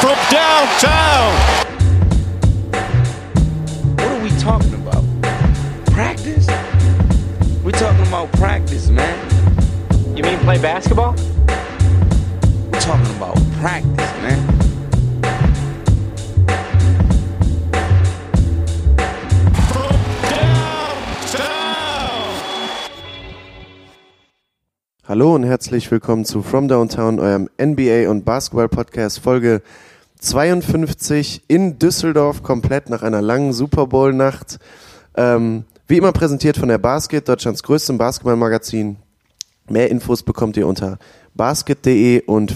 from downtown. What are we talking about? Practice? We're talking about practice, man. You mean play basketball? We're talking about practice, man. Hallo und herzlich willkommen zu From Downtown, eurem NBA- und Basketball-Podcast, Folge 52 in Düsseldorf, komplett nach einer langen Super Bowl-Nacht. Wie immer präsentiert von der Basket, Deutschlands größtem Basketballmagazin. Mehr Infos bekommt ihr unter basket.de und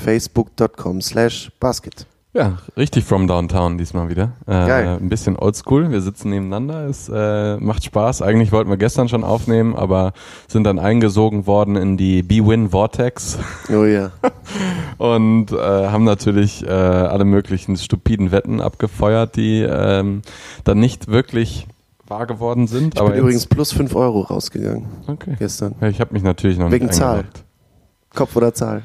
facebook.com/basket. Ja, richtig From Downtown diesmal wieder. Geil. Ein bisschen oldschool, wir sitzen nebeneinander, es macht Spaß. Eigentlich wollten wir gestern schon aufnehmen, aber sind dann eingesogen worden in die B-Win Vortex. Oh ja. Und haben natürlich alle möglichen stupiden Wetten abgefeuert, die dann nicht wirklich wahr geworden sind. Ich bin übrigens plus 5 Euro rausgegangen gestern. Ja, ich habe mich natürlich noch wegen nicht Zahl. eingeloggt. Kopf oder Zahl?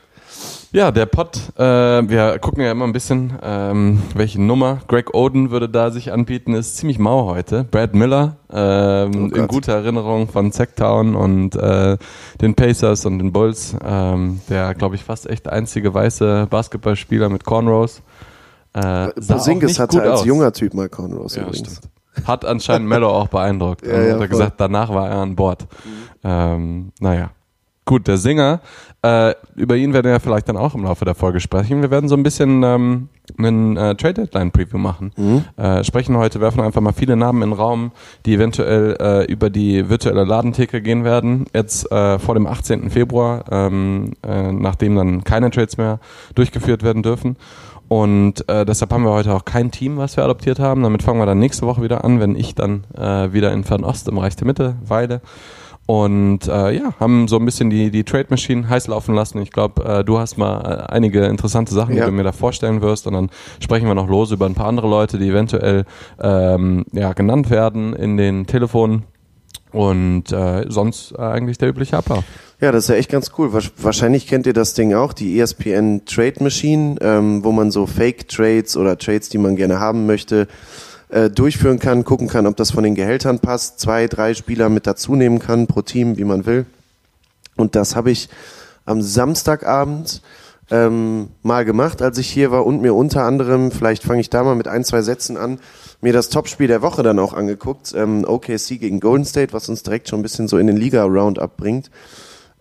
Ja, der Pod, wir gucken ja immer ein bisschen, welche Nummer. Greg Oden würde da sich anbieten, ist ziemlich mau heute. Brad Miller, in guter Erinnerung von Sacktown und den Pacers und den Bulls. Der, glaube ich, fast echt einzige weiße Basketballspieler mit Cornrows. Porzingis hatte als junger Typ mal Cornrows übrigens. Stimmt. Hat anscheinend Melo auch beeindruckt. Ja, hat er gesagt, danach war er an Bord. Naja. Gut, der Singer, über ihn werden wir vielleicht dann auch im Laufe der Folge sprechen. Wir werden so ein bisschen einen Trade-Deadline-Preview machen. Sprechen heute, werfen einfach mal viele Namen in den Raum, die eventuell über die virtuelle Ladentheke gehen werden. Jetzt vor dem 18. Februar, nachdem dann keine Trades mehr durchgeführt werden dürfen. Und deshalb haben wir heute auch kein Team, was wir adoptiert haben. Damit fangen wir dann nächste Woche wieder an, wenn ich dann wieder in Fernost im Reich der Mitte weile. Und haben so ein bisschen die Trade Machine heiß laufen lassen. Ich glaube, du hast mal einige interessante Sachen, die du mir da vorstellen wirst. Und dann sprechen wir noch los über ein paar andere Leute, die eventuell genannt werden in den Telefonen. Und sonst eigentlich der übliche Ablauf. Ja, das ist ja echt ganz cool. Wahrscheinlich kennt ihr das Ding auch, die ESPN Trade Machine, wo man so Fake Trades oder Trades, die man gerne haben möchte, durchführen kann, gucken kann, ob das von den Gehältern passt, 2, 3 Spieler mit dazu nehmen kann pro Team, wie man will. Und das habe ich am Samstagabend mal gemacht, als ich hier war und mir unter anderem, vielleicht fange ich da mal mit 1, 2 Sätzen an, mir das Topspiel der Woche dann auch angeguckt, OKC gegen Golden State, was uns direkt schon ein bisschen so in den Liga-Roundup bringt.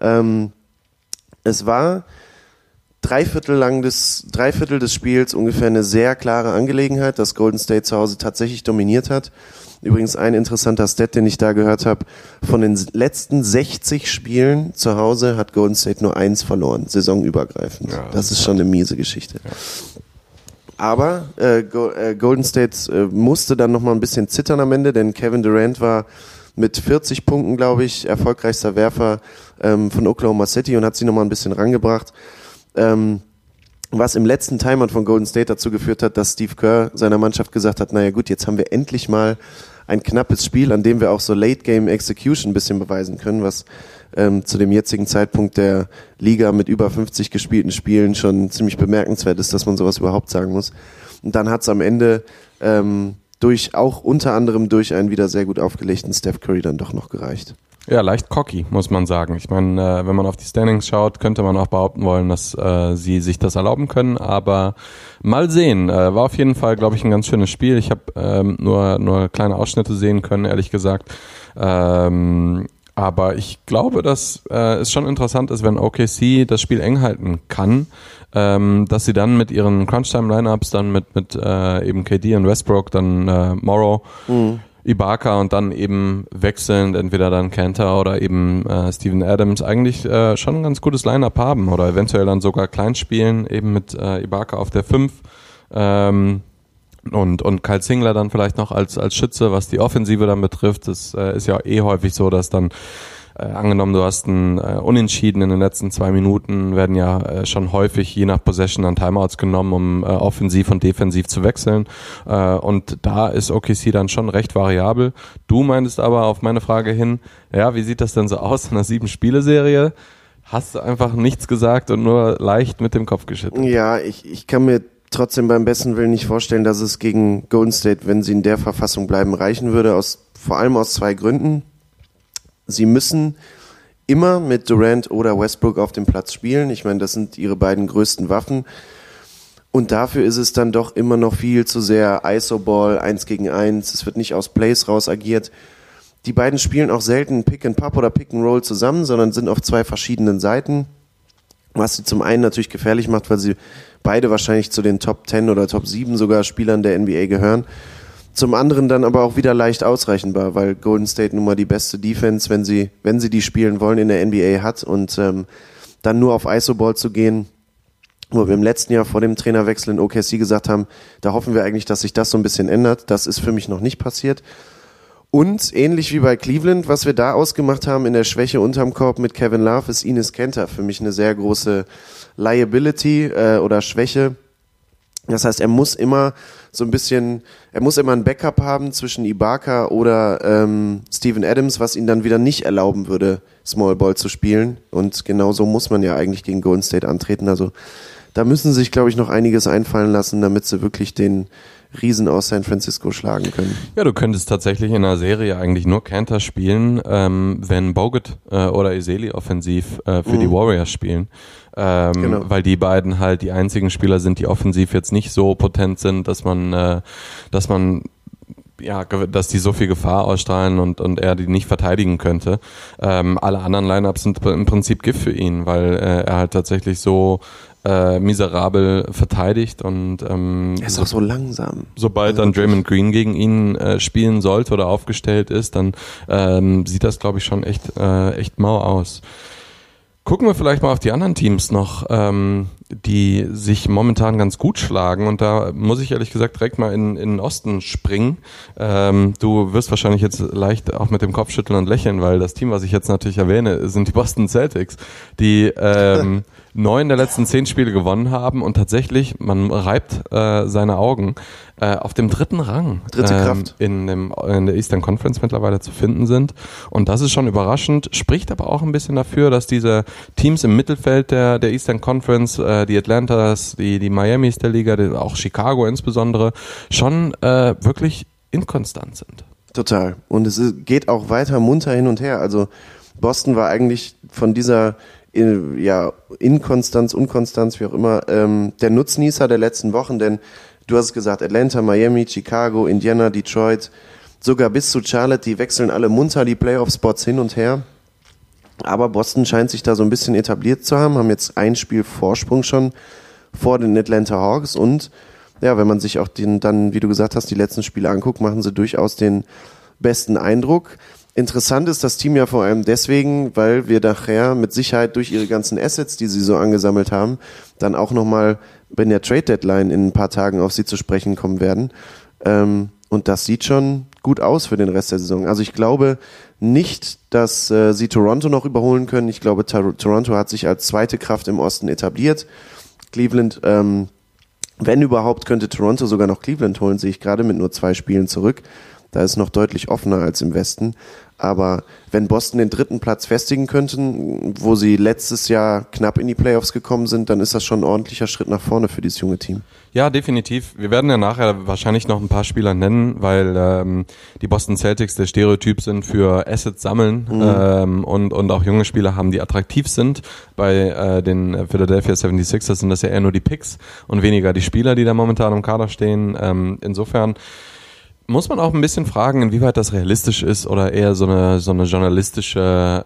Es war Dreiviertel des Spiels ungefähr eine sehr klare Angelegenheit, dass Golden State zu Hause tatsächlich dominiert hat. Übrigens ein interessanter Stat, den ich da gehört habe, von den letzten 60 Spielen zu Hause hat Golden State nur 1 verloren, saisonübergreifend. Ja, das ist schon eine miese Geschichte. Ja. Aber Golden State musste dann nochmal ein bisschen zittern am Ende, denn Kevin Durant war mit 40 Punkten, glaube ich, erfolgreichster Werfer von Oklahoma City und hat sie nochmal ein bisschen rangebracht. Was im letzten Timeout von Golden State dazu geführt hat, dass Steve Kerr seiner Mannschaft gesagt hat, naja gut, jetzt haben wir endlich mal ein knappes Spiel, an dem wir auch so Late-Game-Execution ein bisschen beweisen können, was zu dem jetzigen Zeitpunkt der Liga mit über 50 gespielten Spielen schon ziemlich bemerkenswert ist, dass man sowas überhaupt sagen muss. Und dann hat es am Ende unter anderem durch einen wieder sehr gut aufgelegten Steph Curry dann doch noch gereicht. Ja, leicht cocky, muss man sagen. Ich meine, wenn man auf die Standings schaut, könnte man auch behaupten wollen, dass sie sich das erlauben können, aber mal sehen. War auf jeden Fall, glaube ich, ein ganz schönes Spiel. Ich habe nur kleine Ausschnitte sehen können, ehrlich gesagt. Aber ich glaube, dass es schon interessant ist, wenn OKC das Spiel eng halten kann, dass sie dann mit ihren Crunch-Time-Lineups dann mit eben KD und Westbrook, dann Morrow, Ibaka und dann eben wechselnd, entweder dann Kanter oder eben Steven Adams, eigentlich schon ein ganz gutes Line-Up haben oder eventuell dann sogar klein spielen, eben mit Ibaka auf der 5 und Kyle Singler dann vielleicht noch als Schütze, was die Offensive dann betrifft. Das ist ja häufig so, dass dann angenommen, du hast einen Unentschieden in den letzten 2 Minuten, werden ja schon häufig je nach Possession dann Timeouts genommen, um offensiv und defensiv zu wechseln. Und da ist OKC dann schon recht variabel. Du meintest aber auf meine Frage hin, ja, wie sieht das denn so aus in einer 7-Spiele-Serie? Hast du einfach nichts gesagt und nur leicht mit dem Kopf geschüttelt? Ja, ich kann mir trotzdem beim besten Willen nicht vorstellen, dass es gegen Golden State, wenn sie in der Verfassung bleiben, reichen würde, vor allem aus 2 Gründen. Sie müssen immer mit Durant oder Westbrook auf dem Platz spielen. Ich meine, das sind ihre beiden größten Waffen. Und dafür ist es dann doch immer noch viel zu sehr ISO-Ball, 1 gegen 1. Es wird nicht aus Plays raus agiert. Die beiden spielen auch selten Pick and Pop oder Pick and Roll zusammen, sondern sind auf 2 verschiedenen Seiten. Was sie zum einen natürlich gefährlich macht, weil sie beide wahrscheinlich zu den Top 10 oder Top 7 sogar Spielern der NBA gehören. Zum anderen dann aber auch wieder leicht ausrechenbar, weil Golden State nun mal die beste Defense, wenn sie die spielen wollen, in der NBA hat. Und dann nur auf ISO-Ball zu gehen, wo wir im letzten Jahr vor dem Trainerwechsel in OKC gesagt haben, da hoffen wir eigentlich, dass sich das so ein bisschen ändert. Das ist für mich noch nicht passiert. Und ähnlich wie bei Cleveland, was wir da ausgemacht haben in der Schwäche unterm Korb mit Kevin Love, ist Enes Kanter für mich eine sehr große Liability oder Schwäche. Das heißt, er muss immer ein Backup haben zwischen Ibaka oder Steven Adams, was ihn dann wieder nicht erlauben würde, Small Ball zu spielen. Und genauso muss man ja eigentlich gegen Golden State antreten. Also da müssen sie sich, glaube ich, noch einiges einfallen lassen, damit sie wirklich den Riesen aus San Francisco schlagen können. Ja, du könntest tatsächlich in einer Serie eigentlich nur Kanter spielen, wenn Bogut oder Ezeli offensiv für die Warriors spielen. Genau. Weil die beiden halt die einzigen Spieler sind, die offensiv jetzt nicht so potent sind, dass die so viel Gefahr ausstrahlen und er die nicht verteidigen könnte. Alle anderen Lineups sind im Prinzip Gift für ihn, weil er halt tatsächlich so miserabel verteidigt und er ist auch so langsam. Sobald dann Draymond Green gegen ihn spielen sollte oder aufgestellt ist, dann sieht das, glaube ich, schon echt mau aus. Gucken wir vielleicht mal auf die anderen Teams noch, die sich momentan ganz gut schlagen. Und da muss ich ehrlich gesagt direkt mal in den Osten springen. Du wirst wahrscheinlich jetzt leicht auch mit dem Kopf schütteln und lächeln, weil das Team, was ich jetzt natürlich erwähne, sind die Boston Celtics, die 9 der letzten 10 Spiele gewonnen haben und tatsächlich, man reibt seine Augen, auf dem 3. Rang in der Eastern Conference mittlerweile zu finden sind. Und das ist schon überraschend, spricht aber auch ein bisschen dafür, dass diese Teams im Mittelfeld der Eastern Conference, die Atlantas, die Miamis der Liga, auch Chicago insbesondere, schon wirklich inkonstant sind. Total. Und es geht auch weiter munter hin und her. Also Boston war eigentlich von dieser Inkonstanz, Unkonstanz, wie auch immer, der Nutznießer der letzten Wochen, denn du hast es gesagt, Atlanta, Miami, Chicago, Indiana, Detroit, sogar bis zu Charlotte, die wechseln alle munter die Playoff-Spots hin und her. Aber Boston scheint sich da so ein bisschen etabliert zu haben jetzt ein Spiel Vorsprung schon vor den Atlanta Hawks und ja, wenn man sich auch dann, wie du gesagt hast, die letzten Spiele anguckt, machen sie durchaus den besten Eindruck. Interessant ist das Team ja vor allem deswegen, weil wir nachher mit Sicherheit durch ihre ganzen Assets, die sie so angesammelt haben, dann auch nochmal bei der Trade-Deadline in ein paar Tagen auf sie zu sprechen kommen werden. Und das sieht schon gut aus für den Rest der Saison. Also ich glaube nicht, dass sie Toronto noch überholen können. Ich glaube, Toronto hat sich als zweite Kraft im Osten etabliert. Cleveland, wenn überhaupt, könnte Toronto sogar noch Cleveland holen, sehe ich gerade mit nur 2 Spielen zurück. Da ist noch deutlich offener als im Westen. Aber wenn Boston den 3. Platz festigen könnten, wo sie letztes Jahr knapp in die Playoffs gekommen sind, dann ist das schon ein ordentlicher Schritt nach vorne für dieses junge Team. Ja, definitiv. Wir werden ja nachher wahrscheinlich noch ein paar Spieler nennen, weil die Boston Celtics der Stereotyp sind für Assets sammeln und auch junge Spieler haben, die attraktiv sind. Bei den Philadelphia 76ers sind das ja eher nur die Picks und weniger die Spieler, die da momentan im Kader stehen. Insofern muss man auch ein bisschen fragen, inwieweit das realistisch ist oder eher so eine journalistische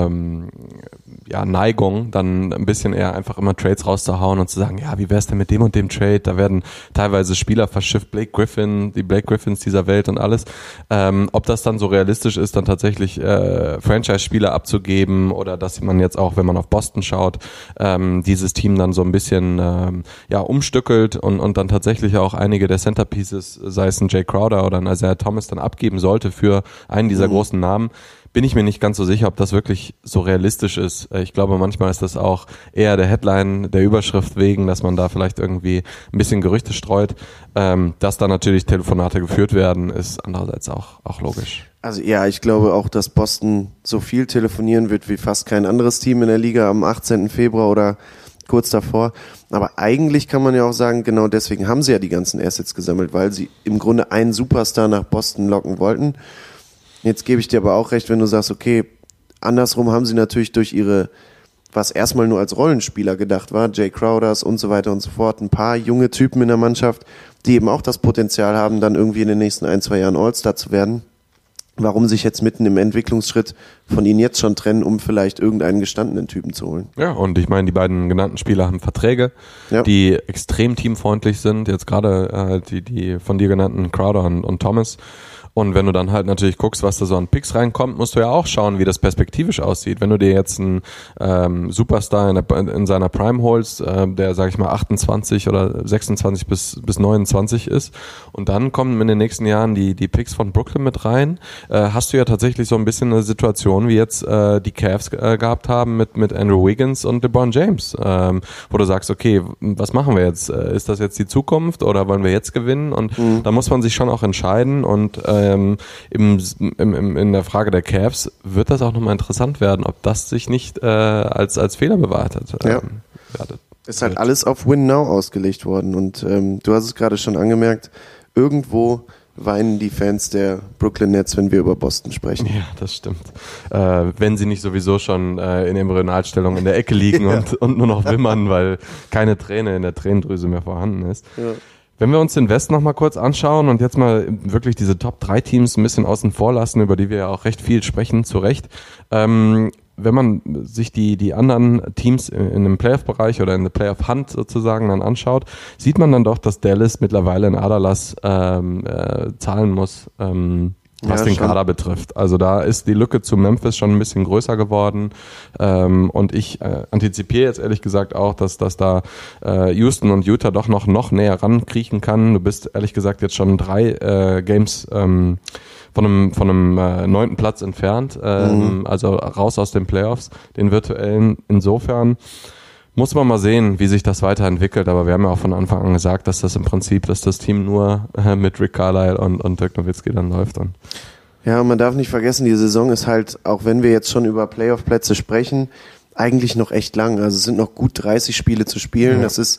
Neigung, dann ein bisschen eher einfach immer Trades rauszuhauen und zu sagen, ja, wie wär's denn mit dem und dem Trade? Da werden teilweise Spieler verschifft, die Blake Griffins dieser Welt und alles. Ob das dann so realistisch ist, dann tatsächlich Franchise-Spieler abzugeben oder dass man jetzt auch, wenn man auf Boston schaut, dieses Team dann so ein bisschen umstückelt und dann tatsächlich auch einige der Centerpieces, sei es ein Jay Crowder oder ein Isaiah Thomas, dann abgeben sollte für einen dieser großen Namen, bin ich mir nicht ganz so sicher, ob das wirklich so realistisch ist. Ich glaube, manchmal ist das auch eher der Headline, der Überschrift wegen, dass man da vielleicht irgendwie ein bisschen Gerüchte streut. Dass da natürlich Telefonate geführt werden, ist andererseits auch logisch. Also ja, ich glaube auch, dass Boston so viel telefonieren wird wie fast kein anderes Team in der Liga am 18. Februar oder kurz davor. Aber eigentlich kann man ja auch sagen, genau deswegen haben sie ja die ganzen Assets gesammelt, weil sie im Grunde einen Superstar nach Boston locken wollten. Jetzt gebe ich dir aber auch recht, wenn du sagst, okay, andersrum haben sie natürlich durch ihre, was erstmal nur als Rollenspieler gedacht war, Jay Crowders und so weiter und so fort, ein paar junge Typen in der Mannschaft, die eben auch das Potenzial haben, dann irgendwie in den nächsten 1-2 Jahren All-Star zu werden. Warum sich jetzt mitten im Entwicklungsschritt von ihnen jetzt schon trennen, um vielleicht irgendeinen gestandenen Typen zu holen? Ja, und ich meine, die beiden genannten Spieler haben Verträge, die extrem teamfreundlich sind. Jetzt gerade die von dir genannten Crowder und Thomas. Und wenn du dann halt natürlich guckst, was da so an Picks reinkommt, musst du ja auch schauen, wie das perspektivisch aussieht. Wenn du dir jetzt einen Superstar in seiner Prime holst, der, sag ich mal, 28 oder 26 bis 29 ist, und dann kommen in den nächsten Jahren die Picks von Brooklyn mit rein, hast du ja tatsächlich so ein bisschen eine Situation, wie jetzt die Cavs gehabt haben mit Andrew Wiggins und LeBron James, wo du sagst, okay, was machen wir jetzt? Ist das jetzt die Zukunft oder wollen wir jetzt gewinnen? Und da muss man sich schon auch entscheiden, und in der Frage der Cavs wird das auch nochmal interessant werden, ob das sich nicht als Fehler bewahrheitet werden. Ist halt alles auf Win Now ausgelegt worden, und du hast es gerade schon angemerkt, irgendwo weinen die Fans der Brooklyn Nets, wenn wir über Boston sprechen. Ja, das stimmt. Wenn sie nicht sowieso schon in Embryonalstellung in der Ecke liegen und nur noch wimmern, weil keine Träne in der Tränendrüse mehr vorhanden ist. Ja. Wenn wir uns den West noch mal kurz anschauen und jetzt mal wirklich diese Top-3-Teams ein bisschen außen vor lassen, über die wir ja auch recht viel sprechen, zu Recht. Wenn man sich die anderen Teams in dem Playoff-Bereich oder in der Playoff-Hand sozusagen dann anschaut, sieht man dann doch, dass Dallas mittlerweile in Aderlass zahlen muss, was den Kader betrifft. Also da ist die Lücke zu Memphis schon ein bisschen größer geworden, und ich antizipiere jetzt ehrlich gesagt auch, dass da Houston und Utah doch noch näher rankriechen kann. Du bist ehrlich gesagt jetzt schon 3 Games von einem 9. Platz entfernt, also raus aus den Playoffs, den virtuellen. Insofern muss man mal sehen, wie sich das weiterentwickelt, aber wir haben ja auch von Anfang an gesagt, dass das Team nur mit Rick Carlisle und Dirk Nowitzki dann läuft. Ja, und man darf nicht vergessen, die Saison ist halt, auch wenn wir jetzt schon über Playoff-Plätze sprechen, eigentlich noch echt lang. Also es sind noch gut 30 Spiele zu spielen. Das ist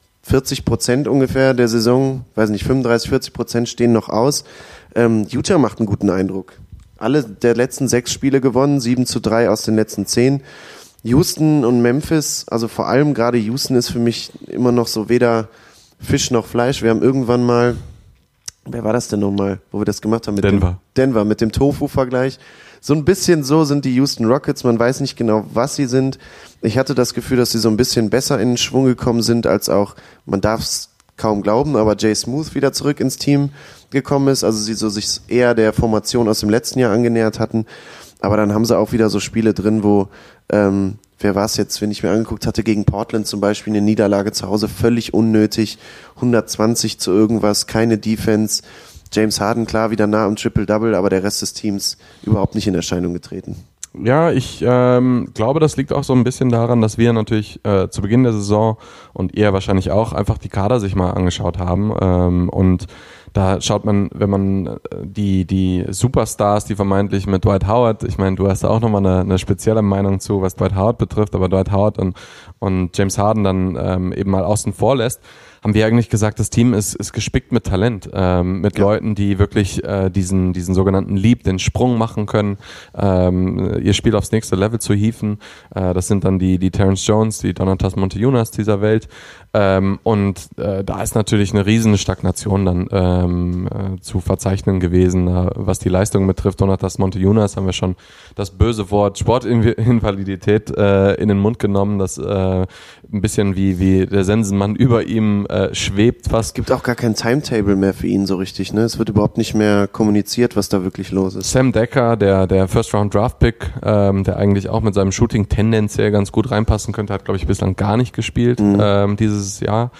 40% ungefähr der Saison, weiß nicht, 35-40% stehen noch aus. Utah macht einen guten Eindruck. Alle der letzten 6 Spiele gewonnen, 7-3 aus den letzten 10. Houston und Memphis, also vor allem gerade Houston ist für mich immer noch so weder Fisch noch Fleisch. Wir haben irgendwann mal, wer war das denn nochmal, wo wir das gemacht haben? Denver, mit dem Tofu-Vergleich. So ein bisschen so sind die Houston Rockets, man weiß nicht genau, was sie sind. Ich hatte das Gefühl, dass sie so ein bisschen besser in den Schwung gekommen sind, als auch, man darf es kaum glauben, aber Jay Smooth wieder zurück ins Team gekommen ist, also sie so sich eher der Formation aus dem letzten Jahr angenähert hatten. Aber dann haben sie auch wieder so Spiele drin, wo, wer war es jetzt, wenn ich mir angeguckt hatte, gegen Portland zum Beispiel eine Niederlage zu Hause, völlig unnötig, 120 zu irgendwas, keine Defense. James Harden, klar, wieder nah am Triple-Double, aber der Rest des Teams überhaupt nicht in Erscheinung getreten. Ja, ich glaube, das liegt auch so ein bisschen daran, dass wir natürlich zu Beginn der Saison und ihr wahrscheinlich auch einfach die Kader sich mal angeschaut haben, und da schaut man, wenn man die Superstars, die vermeintlich mit Dwight Howard, ich meine, du hast da auch nochmal eine spezielle Meinung zu, was Dwight Howard betrifft, aber Dwight Howard und James Harden dann eben mal außen vor lässt, haben wir eigentlich gesagt, das Team ist gespickt mit Talent, mit Leuten, die wirklich diesen sogenannten Leap, den Sprung machen können, ihr Spiel aufs nächste Level zu hieven. Das sind dann die Terrence Jones, die Donatas Motiejunas dieser Welt. Und da ist natürlich eine riesen Stagnation dann zu verzeichnen gewesen, was die Leistung betrifft. Donatas Motiejunas haben wir schon das böse Wort Sportinvalidität in den Mund genommen, das ein bisschen wie der Sensenmann über ihm schwebt fast. Es gibt auch gar kein Timetable mehr für ihn so richtig, ne? Es wird überhaupt nicht mehr kommuniziert, was da wirklich los ist. Sam Decker, der First-Round-Draft-Pick, der eigentlich auch mit seinem Shooting tendenziell ganz gut reinpassen könnte, hat, glaube ich, bislang gar nicht gespielt dieses Jahr.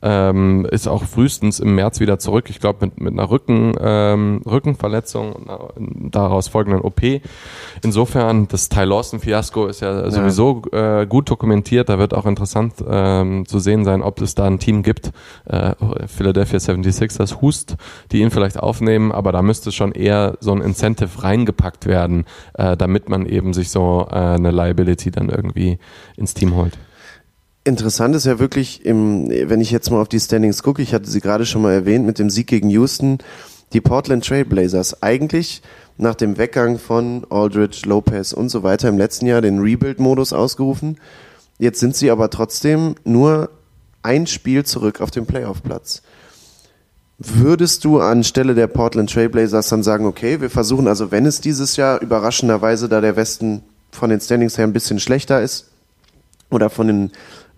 Ist auch frühestens im März wieder zurück. Ich glaube, mit einer Rückenverletzung und einer daraus folgenden OP. Insofern, das Ty Lawson-Fiasko ist ja sowieso gut dokumentiert. Da wird auch interessant zu sehen sein, ob es da ein Team gibt, Philadelphia 76ers Hust, die ihn vielleicht aufnehmen, aber da müsste schon eher so ein Incentive reingepackt werden, damit man eben sich so eine Liability dann irgendwie ins Team holt. Interessant ist ja wirklich, wenn ich jetzt mal auf die Standings gucke, ich hatte sie gerade schon mal erwähnt, mit dem Sieg gegen Houston, die Portland Trail Blazers eigentlich nach dem Weggang von Aldridge, Lopez und so weiter im letzten Jahr den Rebuild-Modus ausgerufen. Jetzt sind sie aber trotzdem nur ein Spiel zurück auf dem Playoff-Platz. Würdest du anstelle der Portland Trail Blazers dann sagen, okay, wir versuchen, also wenn es dieses Jahr überraschenderweise, da der Westen von den Standings her ein bisschen schlechter ist oder von den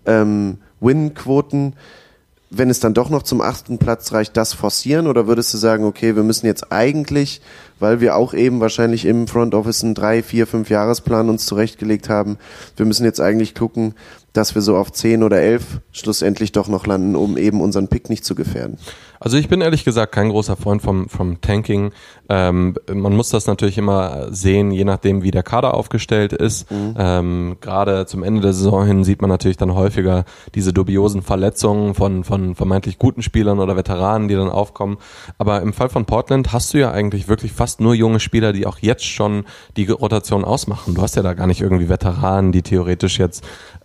Win-Quoten, wenn es dann doch noch zum 8. Platz reicht, das forcieren? Oder würdest du sagen, okay, wir müssen jetzt eigentlich, weil wir auch eben wahrscheinlich im Front Office einen 3, 4, 5 Jahresplan uns zurechtgelegt haben, wir müssen jetzt eigentlich gucken, dass wir so auf 10 oder 11 schlussendlich doch noch landen, um eben unseren Pick nicht zu gefährden? Also ich bin ehrlich gesagt kein großer Freund vom Tanking. Man muss das natürlich immer sehen, je nachdem wie der Kader aufgestellt ist. Gerade zum Ende der Saison hin sieht man natürlich dann häufiger diese dubiosen Verletzungen von vermeintlich guten Spielern oder Veteranen, die dann aufkommen. Aber im Fall von Portland hast du ja eigentlich wirklich fast nur junge Spieler, die auch jetzt schon die Rotation ausmachen. Du hast ja da gar nicht irgendwie Veteranen, die theoretisch jetzt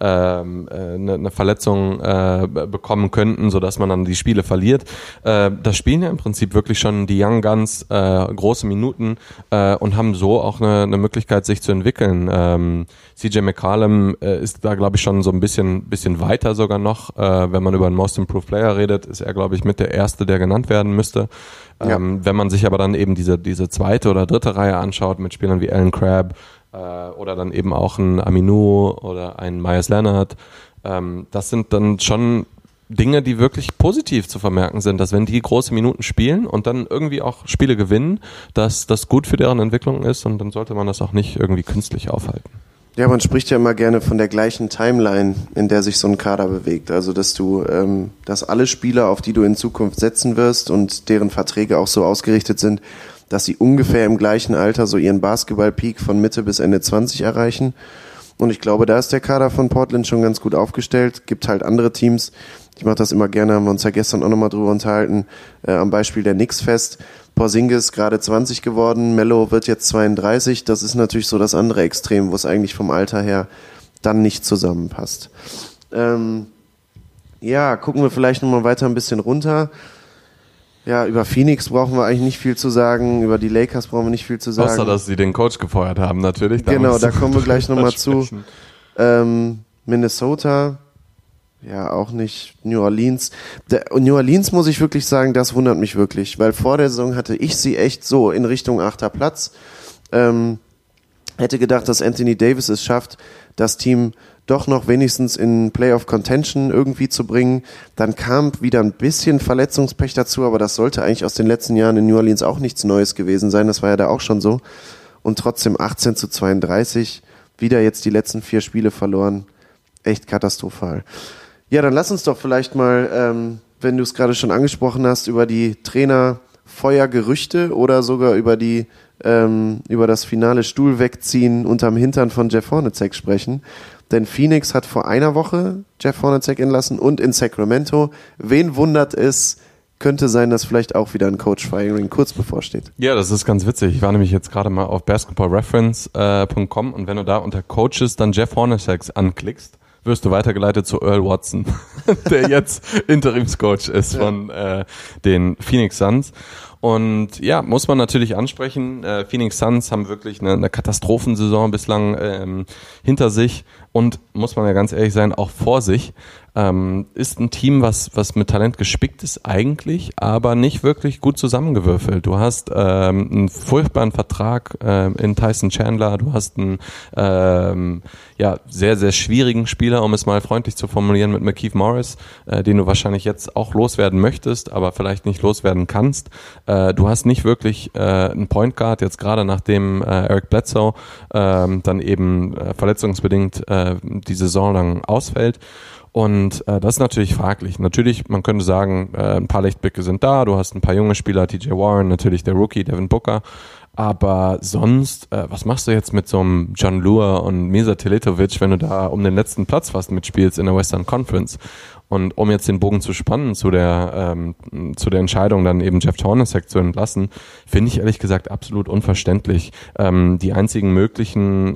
eine Verletzung bekommen könnten, sodass man dann die Spiele verliert. Da spielen ja im Prinzip wirklich schon die Young Guns große Minuten und haben so auch eine Möglichkeit, sich zu entwickeln. CJ McCollum ist da, glaube ich, schon so ein bisschen weiter sogar noch. Wenn man über einen Most Improved Player redet, ist er, glaube ich, mit der Erste, der genannt werden müsste. Ja. Wenn man sich aber dann eben diese zweite oder dritte Reihe anschaut mit Spielern wie Alan Crabb oder dann eben auch ein Aminu oder ein Myers Leonard, das sind dann schon Dinge, die wirklich positiv zu vermerken sind, dass wenn die große Minuten spielen und dann irgendwie auch Spiele gewinnen, dass das gut für deren Entwicklung ist und dann sollte man das auch nicht irgendwie künstlich aufhalten. Ja, man spricht ja immer gerne von der gleichen Timeline, in der sich so ein Kader bewegt. Also, dass dass alle Spieler, auf die du in Zukunft setzen wirst und deren Verträge auch so ausgerichtet sind, dass sie ungefähr im gleichen Alter so ihren Basketball-Peak von Mitte bis Ende 20 erreichen. Und ich glaube, da ist der Kader von Portland schon ganz gut aufgestellt. Gibt halt andere Teams. Ich mache das immer gerne, haben wir uns ja gestern auch nochmal drüber unterhalten, am Beispiel der Knicks fest. Porzingis gerade 20 geworden, Melo wird jetzt 32. Das ist natürlich so das andere Extrem, wo es eigentlich vom Alter her dann nicht zusammenpasst. Gucken wir vielleicht nochmal weiter ein bisschen runter. Ja, über Phoenix brauchen wir eigentlich nicht viel zu sagen, über die Lakers brauchen wir nicht viel zu sagen. Außer, dass sie den Coach gefeuert haben, natürlich. Genau, da kommen wir gleich nochmal zu. Minnesota, ja, auch nicht. New Orleans. New Orleans, muss ich wirklich sagen, das wundert mich wirklich, weil vor der Saison hatte ich sie echt so in Richtung 8. Platz. Hätte gedacht, dass Anthony Davis es schafft, das Team doch noch wenigstens in Playoff Contention irgendwie zu bringen. Dann kam wieder ein bisschen Verletzungspech dazu, aber das sollte eigentlich aus den letzten Jahren in New Orleans auch nichts Neues gewesen sein. Das war ja da auch schon so. Und trotzdem 18-32, wieder jetzt die letzten 4 Spiele verloren. Echt katastrophal. Ja, dann lass uns doch vielleicht mal, wenn du es gerade schon angesprochen hast, über die Trainerfeuergerüchte oder sogar über das finale Stuhl wegziehen unterm Hintern von Jeff Hornacek sprechen. Denn Phoenix hat vor einer Woche Jeff Hornacek entlassen und in Sacramento. Wen wundert es? Könnte sein, dass vielleicht auch wieder ein Coach-Firing kurz bevorsteht. Ja, das ist ganz witzig. Ich war nämlich jetzt gerade mal auf basketballreference.com und wenn du da unter Coaches dann Jeff Hornacek anklickst, wirst du weitergeleitet zu Earl Watson, der jetzt Interimscoach ist von den Phoenix Suns. Und ja, muss man natürlich ansprechen, Phoenix Suns haben wirklich eine Katastrophensaison bislang hinter sich und, muss man ja ganz ehrlich sein, auch vor sich. Ist ein Team, was mit Talent gespickt ist eigentlich, aber nicht wirklich gut zusammengewürfelt. Du hast einen furchtbaren Vertrag in Tyson Chandler, du hast einen sehr, sehr schwierigen Spieler, um es mal freundlich zu formulieren, mit Markieff Morris, den du wahrscheinlich jetzt auch loswerden möchtest, aber vielleicht nicht loswerden kannst. Du hast nicht wirklich einen Point Guard, jetzt gerade nachdem Eric Bledsoe dann eben verletzungsbedingt die Saison lang ausfällt. Und das ist natürlich fraglich. Natürlich, man könnte sagen, ein paar Lichtblicke sind da. Du hast ein paar junge Spieler, TJ Warren, natürlich der Rookie, Devin Booker. Aber sonst, was machst du jetzt mit so einem John Lua und Misa Teletovic, wenn du da um den letzten Platz fast mitspielst in der Western Conference? Und um jetzt den Bogen zu spannen zu der Entscheidung, dann eben Jeff Hornacek zu entlassen, finde ich ehrlich gesagt absolut unverständlich. Die einzigen möglichen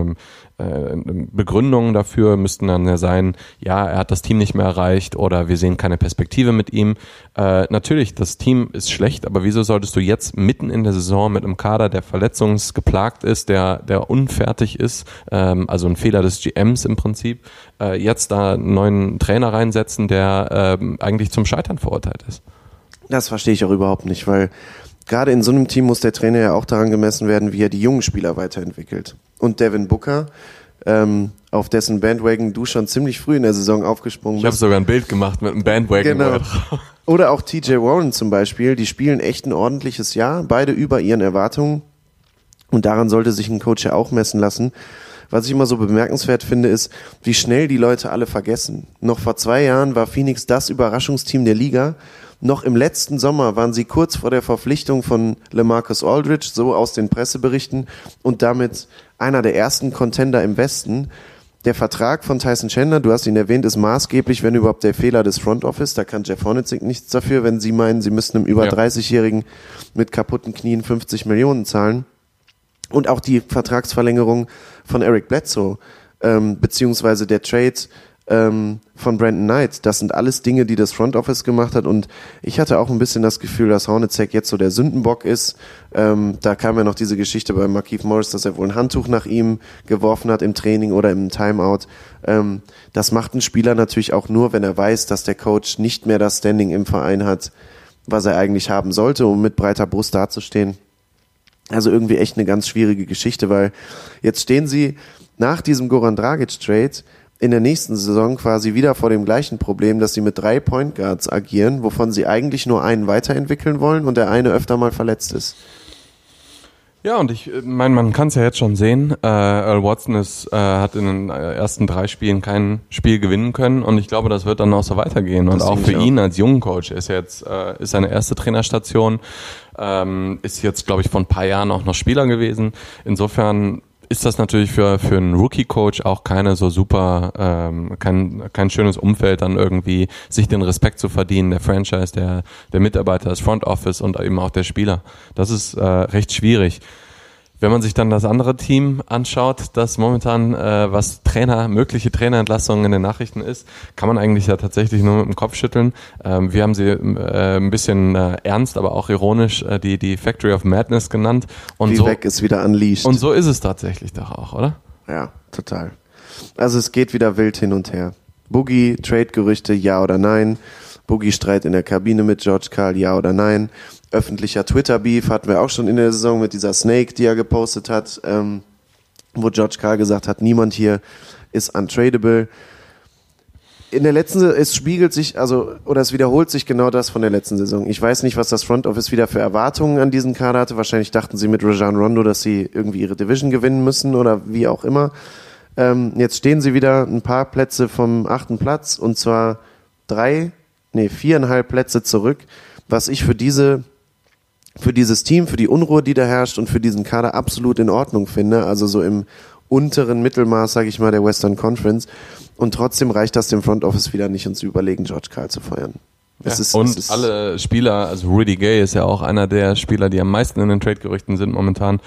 Begründungen dafür müssten dann ja sein, ja, er hat das Team nicht mehr erreicht oder wir sehen keine Perspektive mit ihm. Natürlich, das Team ist schlecht, aber wieso solltest du jetzt mitten in der Saison mit einem Kader, der verletzungsgeplagt ist, der unfertig ist, also ein Fehler des GMs im Prinzip, jetzt da einen neuen Trainer reinsetzen, der eigentlich zum Scheitern verurteilt ist? Das verstehe ich auch überhaupt nicht, weil gerade in so einem Team muss der Trainer ja auch daran gemessen werden, wie er die jungen Spieler weiterentwickelt. Und Devin Booker, auf dessen Bandwagon du schon ziemlich früh in der Saison aufgesprungen bist. Ich habe sogar ein Bild gemacht mit einem Bandwagon. Genau. Oder auch TJ Warren zum Beispiel, die spielen echt ein ordentliches Jahr, beide über ihren Erwartungen. Und daran sollte sich ein Coach ja auch messen lassen. Was ich immer so bemerkenswert finde, ist, wie schnell die Leute alle vergessen. Noch vor 2 Jahren war Phoenix das Überraschungsteam der Liga. Noch im letzten Sommer waren sie kurz vor der Verpflichtung von LaMarcus Aldridge, so aus den Presseberichten, und damit einer der ersten Contender im Westen. Der Vertrag von Tyson Chandler, du hast ihn erwähnt, ist maßgeblich, wenn überhaupt der Fehler des Front Office. Da kann Jeff Hornacek nichts dafür, wenn sie meinen, sie müssten einem über 30-Jährigen mit kaputten Knien 50 Millionen zahlen. Und auch die Vertragsverlängerung von Eric Bledsoe, beziehungsweise der Trade von Brandon Knight, das sind alles Dinge, die das Front Office gemacht hat, und ich hatte auch ein bisschen das Gefühl, dass Hornacek jetzt so der Sündenbock ist. Da kam ja noch diese Geschichte bei Markieff Morris, dass er wohl ein Handtuch nach ihm geworfen hat im Training oder im Timeout. Das macht ein Spieler natürlich auch nur, wenn er weiß, dass der Coach nicht mehr das Standing im Verein hat, was er eigentlich haben sollte, um mit breiter Brust dazustehen. Also irgendwie echt eine ganz schwierige Geschichte, weil jetzt stehen sie nach diesem Goran Dragic-Trade in der nächsten Saison quasi wieder vor dem gleichen Problem, dass sie mit 3 Point Guards agieren, wovon sie eigentlich nur einen weiterentwickeln wollen und der eine öfter mal verletzt ist. Ja, und ich meine, man kann es ja jetzt schon sehen. Earl Watson hat in den ersten 3 Spielen kein Spiel gewinnen können, und ich glaube, das wird dann auch so weitergehen. Und auch für ihn als jungen Coach ist seine erste Trainerstation, ist jetzt, glaube ich, vor ein paar Jahren auch noch Spieler gewesen. Insofern ist das natürlich für einen Rookie-Coach auch keine so super, kein schönes Umfeld, dann irgendwie sich den Respekt zu verdienen, der Franchise, der Mitarbeiter, das Front Office und eben auch der Spieler. Das ist recht schwierig. Wenn man sich dann das andere Team anschaut, das momentan, was mögliche Trainerentlassungen in den Nachrichten ist, kann man eigentlich ja tatsächlich nur mit dem Kopf schütteln. Wir haben sie ein bisschen ernst, aber auch ironisch die Factory of Madness genannt. Und die so weg ist wieder unleashed. Und so ist es tatsächlich doch auch, oder? Ja, total. Also es geht wieder wild hin und her. Boogie, Trade-Gerüchte, ja oder nein. Boogie-Streit in der Kabine mit George Karl, ja oder nein. Öffentlicher Twitter-Beef hatten wir auch schon in der Saison mit dieser Snake, die er gepostet hat, wo George Karl gesagt hat, niemand hier ist untradable. In der letzten Saison, es wiederholt sich genau das von der letzten Saison. Ich weiß nicht, was das Front Office wieder für Erwartungen an diesen Kader hatte. Wahrscheinlich dachten sie mit Rajon Rondo, dass sie irgendwie ihre Division gewinnen müssen oder wie auch immer. Jetzt stehen sie wieder ein paar Plätze vom 8. Platz, und zwar 4,5 Plätze zurück, was ich für dieses Team, für die Unruhe, die da herrscht, und für diesen Kader absolut in Ordnung finde, also so im unteren Mittelmaß, sage ich mal, der Western Conference, und trotzdem reicht das dem Front Office wieder nicht, uns zu überlegen, George Karl zu feuern. Alle Spieler, also Rudy Gay ist ja auch einer der Spieler, die am meisten in den Trade-Gerüchten sind momentan.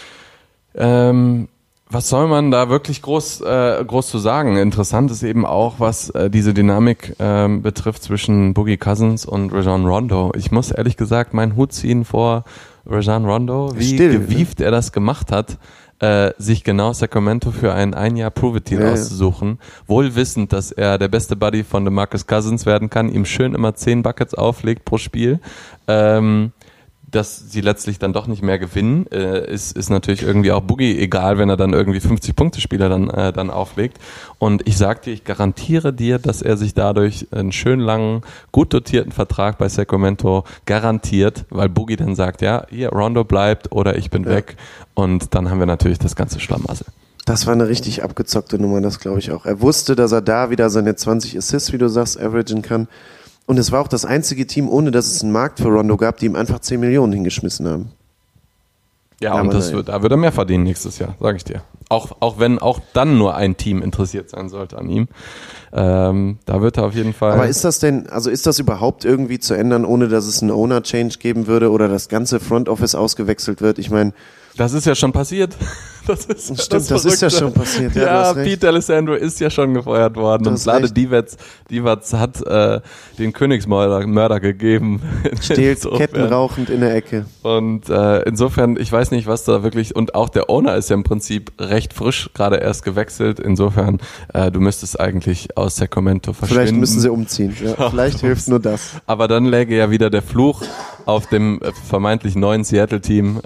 Was soll man da wirklich groß zu sagen? Interessant ist eben auch, was diese Dynamik betrifft zwischen Boogie Cousins und Rajon Rondo. Ich muss ehrlich gesagt meinen Hut ziehen vor Rajon Rondo, wie gewieft er das gemacht hat, sich genau Sacramento für ein Jahr Prove-It-Deal auszusuchen, wohl wissend, dass er der beste Buddy von DeMarcus Cousins werden kann, ihm schön immer 10 Buckets auflegt pro Spiel. Dass sie letztlich dann doch nicht mehr gewinnen, ist natürlich irgendwie auch Boogie egal, wenn er dann irgendwie 50-Punkte-Spieler dann auflegt. Und ich sag dir, ich garantiere dir, dass er sich dadurch einen schön langen, gut dotierten Vertrag bei Sacramento garantiert, weil Boogie dann sagt, ja, hier, Rondo bleibt oder ich bin weg. Und dann haben wir natürlich das ganze Schlamassel. Das war eine richtig abgezockte Nummer, das glaube ich auch. Er wusste, dass er da wieder seine 20 Assists, wie du sagst, averagen kann. Und es war auch das einzige Team, ohne dass es einen Markt für Rondo gab, die ihm einfach 10 Millionen hingeschmissen haben. Ja, Aber und da wird er mehr verdienen nächstes Jahr, sage ich dir. Auch wenn auch dann nur ein Team interessiert sein sollte an ihm. Da wird er auf jeden Fall... Aber ist das überhaupt irgendwie zu ändern, ohne dass es einen Owner-Change geben würde oder das ganze Front Office ausgewechselt wird? Ich meine... Das ist ja schon passiert. Das ist ja schon passiert. Ja, Pete Alessandro ist ja schon gefeuert worden und Vlade Divac hat den Königsmörder gegeben. Steht kettenrauchend in der Ecke. Und insofern, ich weiß nicht, was da wirklich, und auch der Owner ist ja im Prinzip recht frisch, gerade erst gewechselt. Insofern, du müsstest eigentlich aus Sacramento verschwinden. Vielleicht müssen sie umziehen. Ja, vielleicht hilft nur das. Aber dann läge ja wieder der Fluch auf dem vermeintlich neuen Seattle-Team.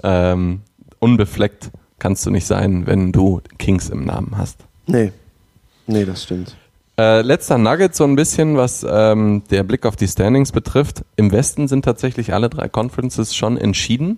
Unbefleckt kannst du nicht sein, wenn du Kings im Namen hast. Nee, das stimmt. Letzter Nugget so ein bisschen, was der Blick auf die Standings betrifft. Im Westen sind tatsächlich alle 3 Conferences schon entschieden.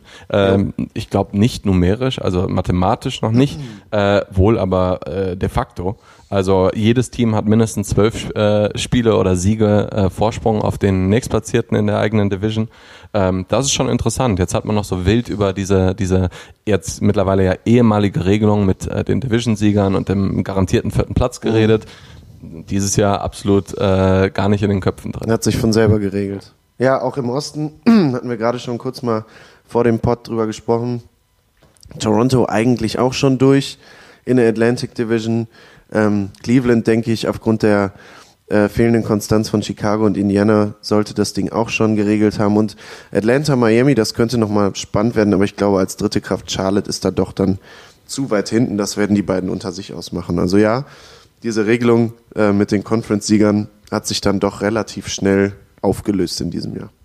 Ich glaube nicht numerisch, also mathematisch noch nicht, wohl aber de facto. Also jedes Team hat mindestens 12 Spiele oder Siege Vorsprung auf den Nächstplatzierten in der eigenen Division. Das ist schon interessant. Jetzt hat man noch so wild über diese jetzt mittlerweile ja ehemalige Regelung mit den Division-Siegern und dem garantierten 4. Platz geredet. Dieses Jahr absolut gar nicht in den Köpfen drin. Hat sich von selber geregelt. Ja, auch im Osten hatten wir gerade schon kurz mal vor dem Pod drüber gesprochen. Toronto eigentlich auch schon durch in der Atlantic Division. Cleveland, denke ich, aufgrund der fehlenden Konstanz von Chicago und Indiana sollte das Ding auch schon geregelt haben. Und Atlanta, Miami, das könnte nochmal spannend werden, aber ich glaube, als dritte Kraft Charlotte ist da doch dann zu weit hinten. Das werden die beiden unter sich ausmachen. Also ja, diese Regelung mit den Conference-Siegern hat sich dann doch relativ schnell aufgelöst in diesem Jahr.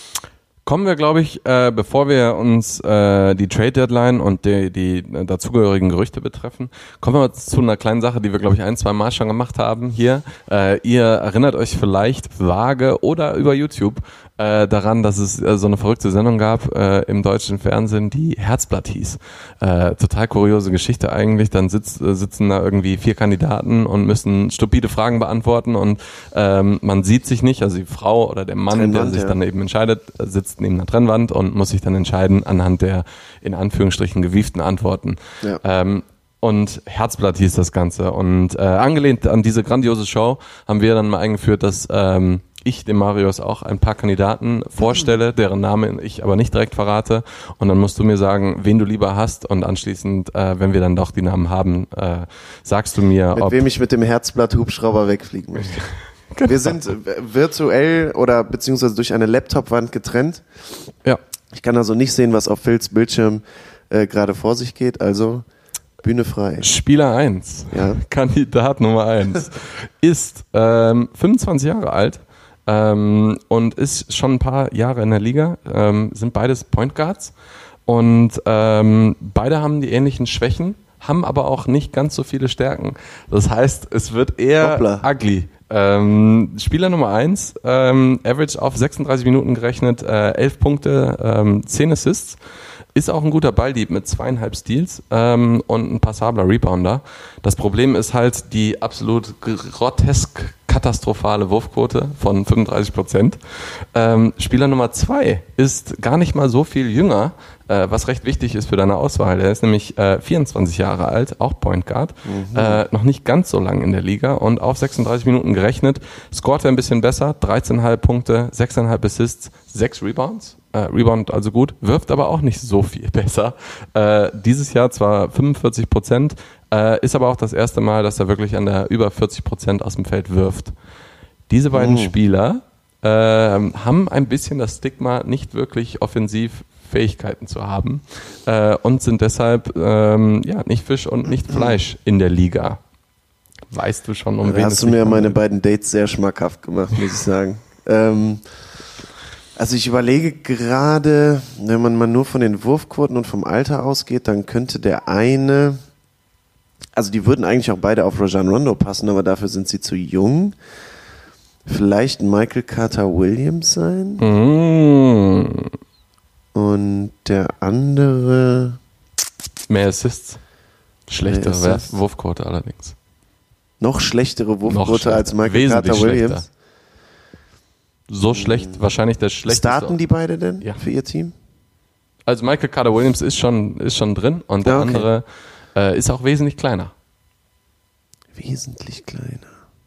Kommen wir, glaube ich, bevor wir uns die Trade-Deadline und die dazugehörigen Gerüchte betreffen, kommen wir mal zu einer kleinen Sache, die wir, glaube ich, 1-2 Mal schon gemacht haben hier. Ihr erinnert euch vielleicht vage oder über YouTube daran, dass es so eine verrückte Sendung gab im deutschen Fernsehen, die Herzblatt hieß. Total kuriose Geschichte eigentlich. Dann sitzen da irgendwie 4 Kandidaten und müssen stupide Fragen beantworten und man sieht sich nicht, also die Frau oder der Mann, Trennwand, der sich dann eben entscheidet, sitzt neben einer Trennwand und muss sich dann entscheiden anhand der in Anführungsstrichen gewieften Antworten. Ja. Und Herzblatt hieß das Ganze. Und angelehnt an diese grandiose Show haben wir dann mal eingeführt, dass ich dem Marius auch ein paar Kandidaten vorstelle, deren Namen ich aber nicht direkt verrate. Und dann musst du mir sagen, wen du lieber hast. Und anschließend, wenn wir dann doch die Namen haben, sagst du mir, mit wem ich mit dem Herzblatt-Hubschrauber wegfliegen möchte. Genau. Wir sind virtuell oder beziehungsweise durch eine Laptop-Wand getrennt. Ja. Ich kann also nicht sehen, was auf Phils Bildschirm gerade vor sich geht. Also Bühne frei. Spieler 1, ja. Kandidat Nummer 1, ist 25 Jahre alt. Und ist schon ein paar Jahre in der Liga, sind beides Point Guards und beide haben die ähnlichen Schwächen, haben aber auch nicht ganz so viele Stärken. Das heißt, es wird eher ugly. Spieler Nummer 1, Average auf 36 Minuten gerechnet, 11 Punkte, 10 Assists. Ist auch ein guter Balldieb mit 2,5 Steals und ein passabler Rebounder. Das Problem ist halt die absolut grotesk katastrophale Wurfquote von 35%. Spieler Nummer 2 ist gar nicht mal so viel jünger, was recht wichtig ist für deine Auswahl. Der ist nämlich 24 Jahre alt, auch Point Guard, noch nicht ganz so lang in der Liga und auf 36 Minuten gerechnet. Scoret er ein bisschen besser, 13,5 Punkte, 6,5 Assists, 6 Rebounds. Rebound also gut, wirft aber auch nicht so viel besser. Dieses Jahr zwar 45%, ist aber auch das erste Mal, dass er wirklich an der über 40% aus dem Feld wirft. Diese beiden Spieler haben ein bisschen das Stigma, nicht wirklich offensiv Fähigkeiten zu haben und sind deshalb nicht Fisch und nicht Fleisch in der Liga. Weißt du schon, um wen es hast du mir meine beiden Dates sehr schmackhaft gemacht, muss ich sagen. Also ich überlege gerade, wenn man mal nur von den Wurfquoten und vom Alter ausgeht, dann könnte der eine, also die würden eigentlich auch beide auf Rajon Rondo passen, aber dafür sind sie zu jung. Vielleicht Michael Carter-Williams sein. Und der andere... Mehr Assists. Schlechtere Wurfquote allerdings. Noch schlechtere Wurfquote als Michael Carter-Williams. So schlecht, wahrscheinlich der schlechteste. Starten die beide denn für ihr Team? Also Michael Carter-Williams ist schon drin und der andere ist auch wesentlich kleiner. Wesentlich kleiner.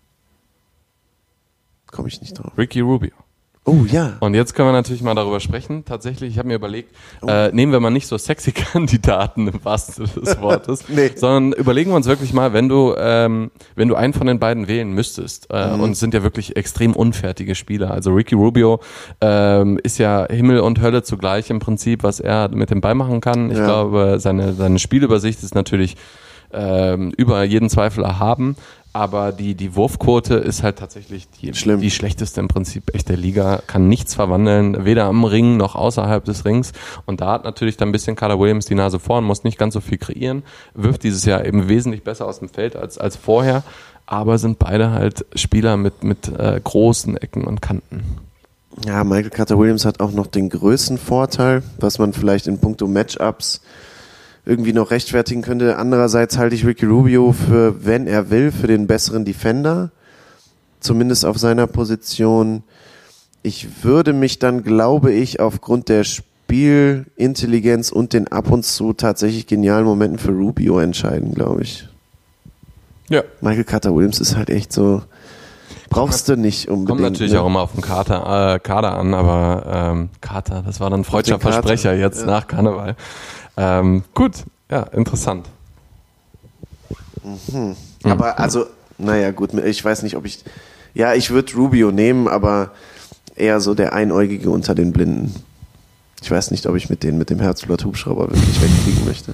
Komme ich nicht drauf. Ricky Rubio. Oh ja. Und jetzt können wir natürlich mal darüber sprechen. Tatsächlich, ich habe mir überlegt, nehmen wir mal nicht so sexy Kandidaten im wahrsten Sinne des Wortes, Nee. sondern überlegen wir uns wirklich mal, wenn du einen von den beiden wählen müsstest, und es sind ja wirklich extrem unfertige Spieler. Also Ricky Rubio ist ja Himmel und Hölle zugleich im Prinzip, was er mit dem Ball machen kann. Ich glaube, seine Spielübersicht ist natürlich über jeden Zweifel erhaben. Aber die Wurfquote ist halt tatsächlich die schlechteste im Prinzip echt der Liga, kann nichts verwandeln, weder am Ring noch außerhalb des Rings. Und da hat natürlich dann ein bisschen Carter-Williams die Nase vorn, muss nicht ganz so viel kreieren, wirft dieses Jahr eben wesentlich besser aus dem Feld als vorher, aber sind beide halt Spieler mit großen Ecken und Kanten. Ja, Michael Carter-Williams hat auch noch den größten Vorteil, was man vielleicht in puncto Matchups irgendwie noch rechtfertigen könnte. Andererseits halte ich Ricky Rubio für, wenn er will, für den besseren Defender. Zumindest auf seiner Position. Ich würde mich dann, glaube ich, aufgrund der Spielintelligenz und den ab und zu tatsächlich genialen Momenten für Rubio entscheiden, glaube ich. Ja. Michael Carter-Williams ist halt echt so, brauchst du nicht unbedingt. Kommt natürlich auch immer auf den Kader an, aber Kater, das war dann freudscher Versprecher jetzt nach Karneval. Gut, ja, interessant. Aber also, naja gut, ich weiß nicht, ich würde Rubio nehmen, aber eher so der Einäugige unter den Blinden. Ich weiß nicht, ob ich mit dem Herzblatt-Hubschrauber wirklich wegkriegen möchte.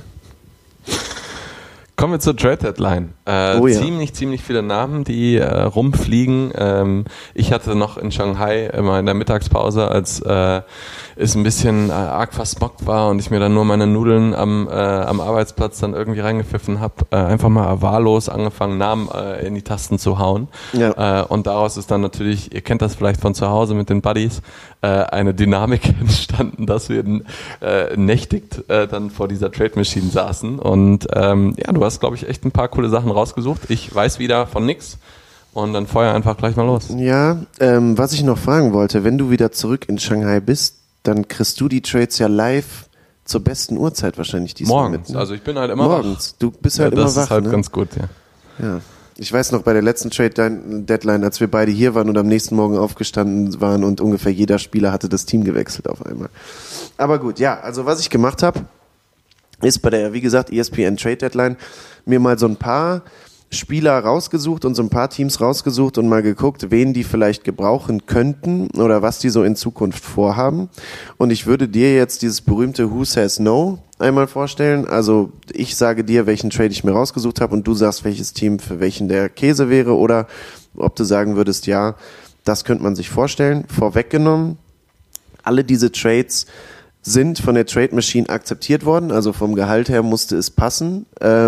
Kommen wir zur Trade Deadline. Ziemlich viele Namen, die rumfliegen. Ich hatte noch in Shanghai immer in der Mittagspause, als es ein bisschen arg versmockt war und ich mir dann nur meine Nudeln am Arbeitsplatz dann irgendwie reingepfiffen habe, einfach mal wahllos angefangen, Namen in die Tasten zu hauen. Ja. Und daraus ist dann natürlich, ihr kennt das vielleicht von zu Hause mit den Buddies, eine Dynamik entstanden, dass wir nächtigt dann vor dieser Trade Machine saßen. Und du hast, glaube ich, echt ein paar coole Sachen rausgesucht. Ich weiß wieder von nix. Und dann feuer einfach gleich mal los. Ja, was ich noch fragen wollte, wenn du wieder zurück in Shanghai bist, dann kriegst du die Trades ja live zur besten Uhrzeit wahrscheinlich diesmal morgens, mit. Ne? Also ich bin halt immer morgens. Du bist halt immer wach. Das ist halt ne? ganz gut, ja. Ich weiß noch, bei der letzten Trade-Deadline, als wir beide hier waren und am nächsten Morgen aufgestanden waren und ungefähr jeder Spieler hatte das Team gewechselt auf einmal. Aber gut, ja, also was ich gemacht habe, ist bei der, wie gesagt, ESPN Trade-Deadline mir mal so ein paar Spieler rausgesucht und so ein paar Teams rausgesucht und mal geguckt, wen die vielleicht gebrauchen könnten oder was die so in Zukunft vorhaben. Und ich würde dir jetzt dieses berühmte Who Says No einmal vorstellen. Also ich sage dir, welchen Trade ich mir rausgesucht habe und du sagst, welches Team für welchen der Käse wäre oder ob du sagen würdest, ja, das könnte man sich vorstellen. Vorweggenommen, alle diese Trades sind von der Trade Machine akzeptiert worden, also vom Gehalt her musste es passen.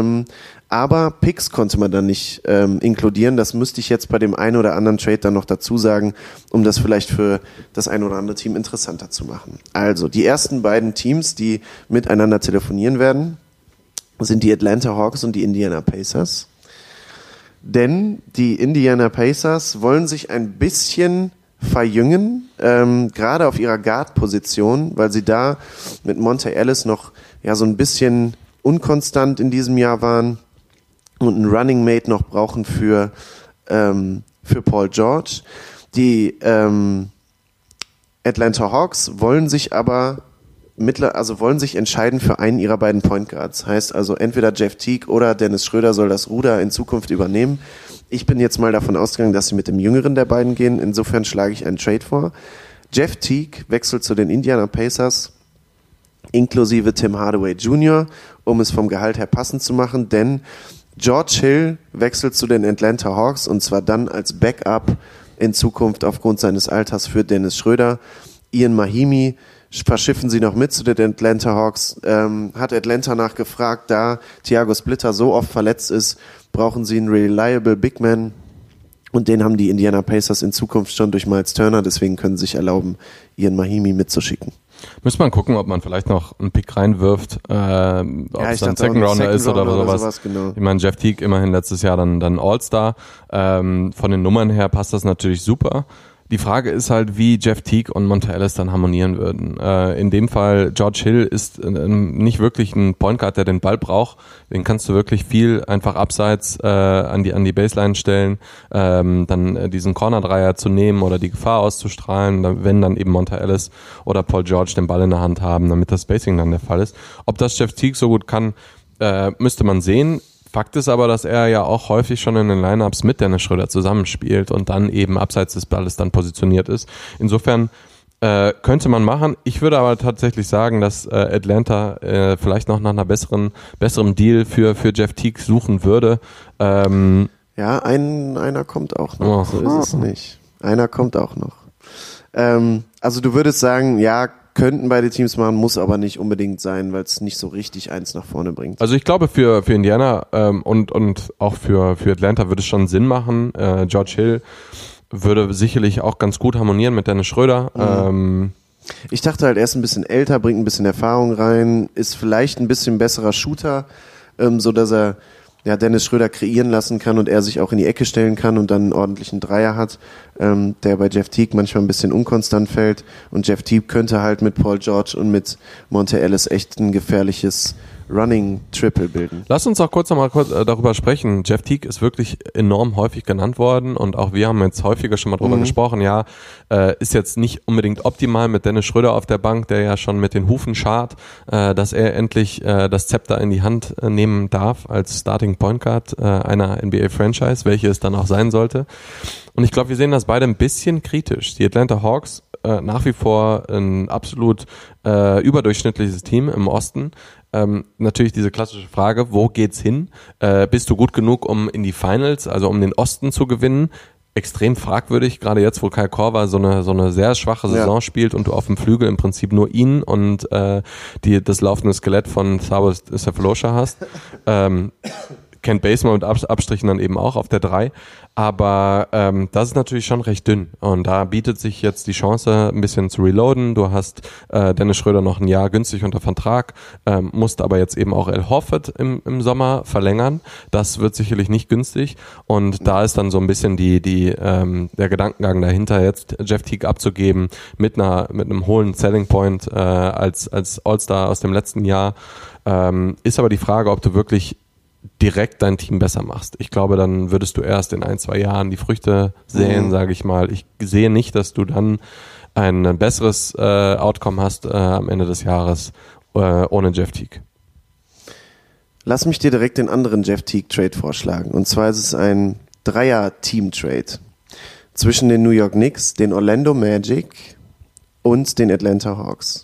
Aber Picks konnte man dann nicht inkludieren. Das müsste ich jetzt bei dem einen oder anderen Trade dann noch dazu sagen, um das vielleicht für das ein oder andere Team interessanter zu machen. Also die ersten beiden Teams, die miteinander telefonieren werden, sind die Atlanta Hawks und die Indiana Pacers. Denn die Indiana Pacers wollen sich ein bisschen verjüngen, gerade auf ihrer Guard-Position, weil sie da mit Monte Ellis noch so ein bisschen unkonstant in diesem Jahr waren und einen Running Mate noch brauchen für Paul George. Die Atlanta Hawks wollen sich aber wollen sich entscheiden für einen ihrer beiden Point Guards. Heißt also entweder Jeff Teague oder Dennis Schröder soll das Ruder in Zukunft übernehmen. Ich bin jetzt mal davon ausgegangen, dass sie mit dem jüngeren der beiden gehen. Insofern schlage ich einen Trade vor. Jeff Teague wechselt zu den Indiana Pacers inklusive Tim Hardaway Jr., um es vom Gehalt her passend zu machen, denn George Hill wechselt zu den Atlanta Hawks und zwar dann als Backup in Zukunft aufgrund seines Alters für Dennis Schröder. Ian Mahimi verschiffen sie noch mit zu den Atlanta Hawks. Hat Atlanta nachgefragt, da Thiago Splitter so oft verletzt ist, brauchen sie einen reliable Big Man und den haben die Indiana Pacers in Zukunft schon durch Miles Turner, deswegen können sie sich erlauben, Ian Mahimi mitzuschicken. Müsste man gucken, ob man vielleicht noch einen Pick reinwirft, ob es dann Second Rounder ist oder sowas. Genau. Ich meine, Jeff Teague immerhin letztes Jahr dann All-Star. Von den Nummern her passt das natürlich super. Die Frage ist halt, wie Jeff Teague und Monta Ellis dann harmonieren würden. In dem Fall, George Hill ist nicht wirklich ein Point Guard, der den Ball braucht. Den kannst du wirklich viel einfach abseits an die Baseline stellen, dann diesen Corner-Dreier zu nehmen oder die Gefahr auszustrahlen, wenn dann eben Monta Ellis oder Paul George den Ball in der Hand haben, damit das Spacing dann der Fall ist. Ob das Jeff Teague so gut kann, müsste man sehen. Fakt ist aber, dass er ja auch häufig schon in den Lineups mit Dennis Schröder zusammenspielt und dann eben abseits des Balles dann positioniert ist. Insofern könnte man machen. Ich würde aber tatsächlich sagen, dass Atlanta vielleicht noch nach einer besseren Deal für Jeff Teague suchen würde. Ja, einer kommt auch noch. So ist es nicht. Einer kommt auch noch. Also du würdest sagen, ja, könnten beide Teams machen, muss aber nicht unbedingt sein, weil es nicht so richtig eins nach vorne bringt. Also ich glaube für Indiana und auch für Atlanta würde es schon Sinn machen. George Hill würde sicherlich auch ganz gut harmonieren mit Dennis Schröder. Ich dachte halt, er ist ein bisschen älter, bringt ein bisschen Erfahrung rein, ist vielleicht ein bisschen besserer Shooter, so dass er Dennis Schröder kreieren lassen kann und er sich auch in die Ecke stellen kann und dann einen ordentlichen Dreier hat, der bei Jeff Teague manchmal ein bisschen unkonstant fällt. Und Jeff Teague könnte halt mit Paul George und mit Monta Ellis echt ein gefährliches Running-Triple bilden. Lass uns auch kurz darüber sprechen. Jeff Teague ist wirklich enorm häufig genannt worden und auch wir haben jetzt häufiger schon mal drüber gesprochen. Ja, ist jetzt nicht unbedingt optimal mit Dennis Schröder auf der Bank, der ja schon mit den Hufen schart, dass er endlich das Zepter in die Hand nehmen darf als Starting Point Guard einer NBA-Franchise, welche es dann auch sein sollte. Und ich glaube, wir sehen das beide ein bisschen kritisch. Die Atlanta Hawks nach wie vor ein absolut überdurchschnittliches Team im Osten. Natürlich diese klassische Frage, wo geht's hin? Bist du gut genug, um in die Finals, also um den Osten zu gewinnen? Extrem fragwürdig, gerade jetzt, wo Kyle Korver so eine sehr schwache Saison spielt und du auf dem Flügel im Prinzip nur ihn und das laufende Skelett von Thabo Sefolosha hast. Kent Bazemore mit Abstrichen dann eben auch auf der 3. Aber das ist natürlich schon recht dünn. Und da bietet sich jetzt die Chance, ein bisschen zu reloaden. Du hast Dennis Schröder noch ein Jahr günstig unter Vertrag, musst aber jetzt eben auch Al Horford im Sommer verlängern. Das wird sicherlich nicht günstig. Und da ist dann so ein bisschen der Gedankengang dahinter, jetzt Jeff Teague abzugeben mit einem hohen Selling Point als All-Star aus dem letzten Jahr. Ist aber die Frage, ob du wirklich direkt dein Team besser machst. Ich glaube, dann würdest du erst in 1-2 Jahren die Früchte sehen, sage ich mal. Ich sehe nicht, dass du dann ein besseres Outcome hast am Ende des Jahres ohne Jeff Teague. Lass mich dir direkt den anderen Jeff Teague-Trade vorschlagen. Und zwar ist es ein Dreier-Team-Trade zwischen den New York Knicks, den Orlando Magic und den Atlanta Hawks.